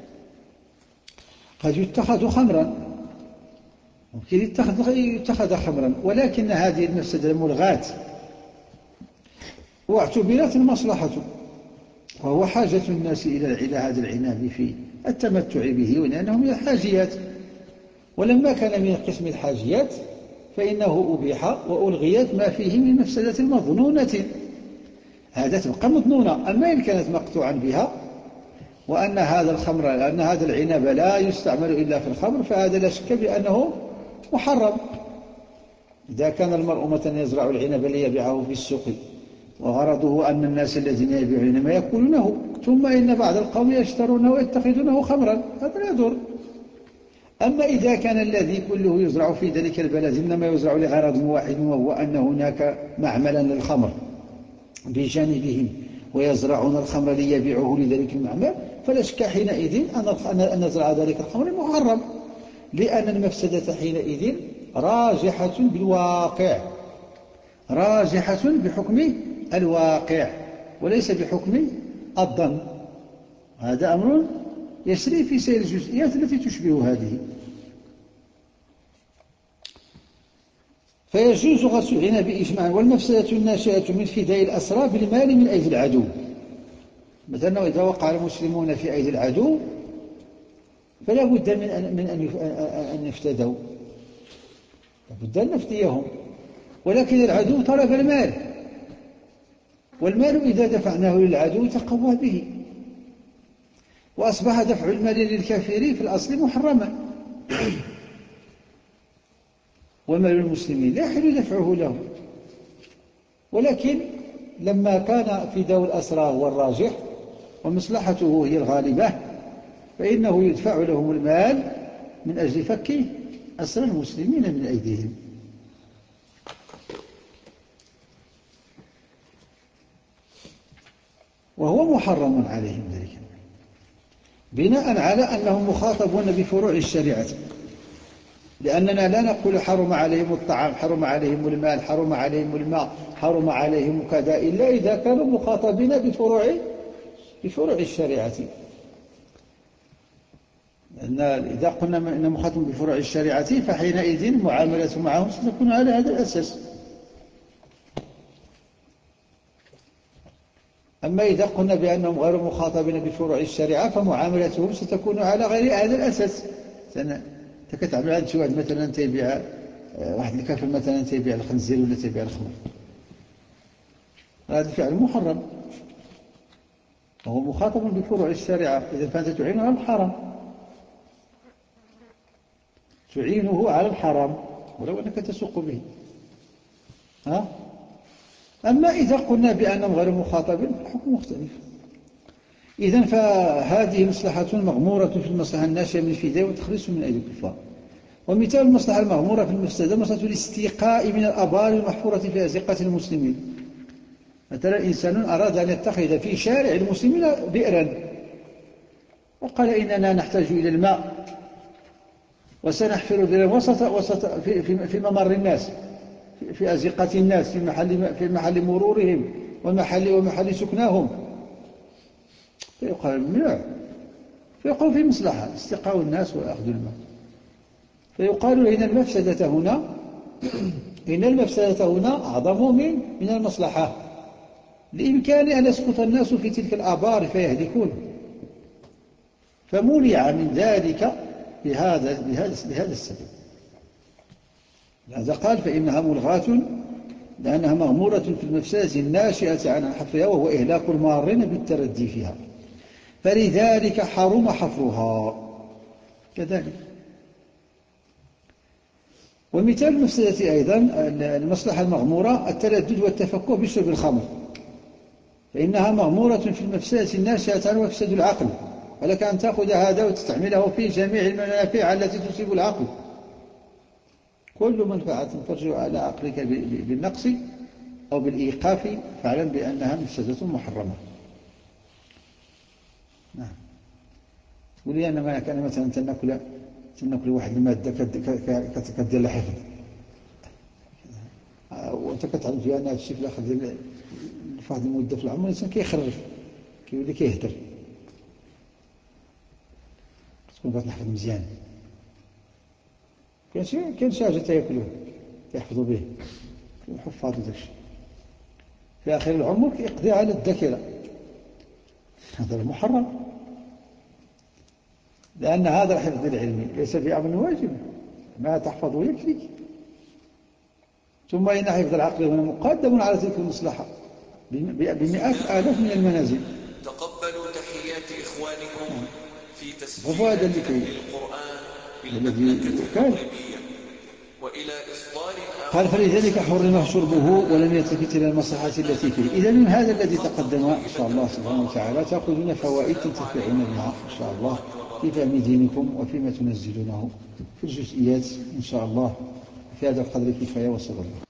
قد يتخذ خمرا، ممكن يتخذ, يتخذ خمرا، ولكن هذه المفسدة ملغاة واعتبرت المصلحة، وهو حاجة الناس إلى هذا العنب في التمتع به، ولأنه من الحاجيات. ولما كان من قسم الحاجيات فإنه أبيح وألغيت ما فيه من مفسدة مظنونة، هذا تبقى مظنونة. أما إن كانت مقطوعا بها وأن هذا الخمر أن هذا العنب لا يستعمل إلا في الخمر فهذا لا شك بأنه محرم. إذا كان المرء مثلا يزرع العنب ليبيعه في السوق وغرضه أن الناس الذين يبيعون ما يأكلونه، ثم إن بعض القوم يشترونه ويتخذونه خمرا، هذا لا يضر. أما إذا كان الذي كله يزرع في ذلك البلد إنما يزرع لغرض واحد، وهو أن هناك معملا للخمر بجانبهم ويزرعون الخمر ليبيعوه لذلك المعمل، فلا شك حينئذ أن نزرع ذلك الخمر محرم، لأن المفسدة حينئذ راجحة بالواقع، راجحة بحكم الواقع وليس بحكم الظن. هذا أمر يسري في سير الجزئيات التي تشبه هذه. فيجوز غسل العنب بإجماع، والمفسدة الناشئة من فداء الأسرى بالمال من أيدي العدو. مثلا إذا وقع المسلمون في أيدي العدو فلا بد من أن, من أن يفتدوا، لا بد أن نفديهم، ولكن العدو طلب المال، والمال إذا دفعناه للعدو تقوى به، وأصبح دفع المال للكافرين في الأصل محرما، ومال المسلمين لا يحل دفعه له. ولكن لما كان فداء الأسرى هو الراجح ومصلحته هي الغالبة فإنه يدفع لهم المال من أجل فك أسرى المسلمين من أيديهم. وهو محرم عليهم ذلك بناء على أنهم مخاطبون بفروع الشريعة، لأننا لا نقول حرم عليهم الطعام، حرم عليهم المال، حرم عليهم الماء، حرم عليهم كذا، إلا إذا كانوا مخاطبين بفروع بفروع الشريعة. لأن إذا قلنا إن مخاطب بفروع الشريعة فحينئذ المعاملة معهم ستكون على هذا الأساس. أما إذا قلنا بأنهم غير مخاطبين بفروع الشريعة فمعاملتهم ستكون على غير هذا الأساس. تكتعمل عند شي واحد مثلا تيبيع، واحد الكافر مثلا تيبيع الخنزير ولا تيبيع الخمر، هذا الفعل محرم وهو مخاطب بفروع الشريعة، إذا فأنت تعينه على الحرام، تعينه على الحرام ولو أنك تسوق به. ها؟ أما إذا قلنا بأنهم غير مخاطبين فالحكم مختلف. إذن فهذه مصلحة مغمورة في المصلحة الناشئة من الفداء والتخليص من أيدي الكفار. ومثال المصلحة المغمورة في المفسدة مصلحة الاستيقاء من الآبار المحفورة في أزقة المسلمين. مثلا إنسان أراد أن يتخذ في شارع المسلمين بئرا وقال إننا نحتاج إلى الماء وسنحفر بئرا وسط, وسط في, في, في ممر الناس، في أزقة الناس، في محل, في محل مرورهم ومحل, ومحل سكناهم، فيقال لا، فيقول في مصلحة استقاء الناس وأخذ الماء، فيقال إن المفسدة هنا إن المفسدة هنا أعظم من من المصلحة، لإمكان أن يسقط الناس في تلك الآبار فيهلكون، فمنع من ذلك بهذا بهذا بهذا السبب. لهذا قال فإنها ملغاة لأنها مغمورة في المفسدة الناشئة عن حفرها وهو إهلاك المارين بالتردي فيها، فلذلك حرم حفرها كذلك. ومثال المفسدة أيضا المصلحة المغمورة التردد والتفكه بشرب الخمر، فإنها مغمورة في المفسدة الناشئة عن مفسد العقل، ولك أن تأخذ هذا وتستعمله في جميع المنافع التي تصيب العقل. كل منفعة ترجع على عقلك بالنقص أو بالإيقاف فاعلم بأنها مفسدة محرمة. نعم. تقول لي أنا ما كان مثلا تناكل تناكل واحد المادة كدير الحفظ وأنت كتعلم فيها أنها تشي في الآخر ديال واحد المدة في العمر الإنسان كيخرف كيولي كيهدر، تكون بغات نحفظ مزيان. كاين شي كاين شي حاجة تياكلوه كيحفظوا به الحفاظ وداكشي في آخر العمر كيقضي على الذاكرة، هذا محرم، لأن هذا الحفظ العلمي ليس في أمر واجب، ما تحفظه يكفيك. ثم إن حفظ العقل هنا مقدم على تلك المصلحة بمئات آلاف من المنازل. تقبلوا تحيات إخوانكم في تسجيل القرآن الذي كان وإلى إصدار قال فلذلك حرم شربه ولم يلتفت إلى المصلحة التي فيه. إذا من هذا الذي تقدم إن شاء الله سبحانه وتعالى تأخذون فوائد تنتفعون بها إن شاء الله في فهم دينكم وفيما تنزلونه في الجزئيات إن شاء الله. في هذا القدر كفاية وصلى الله.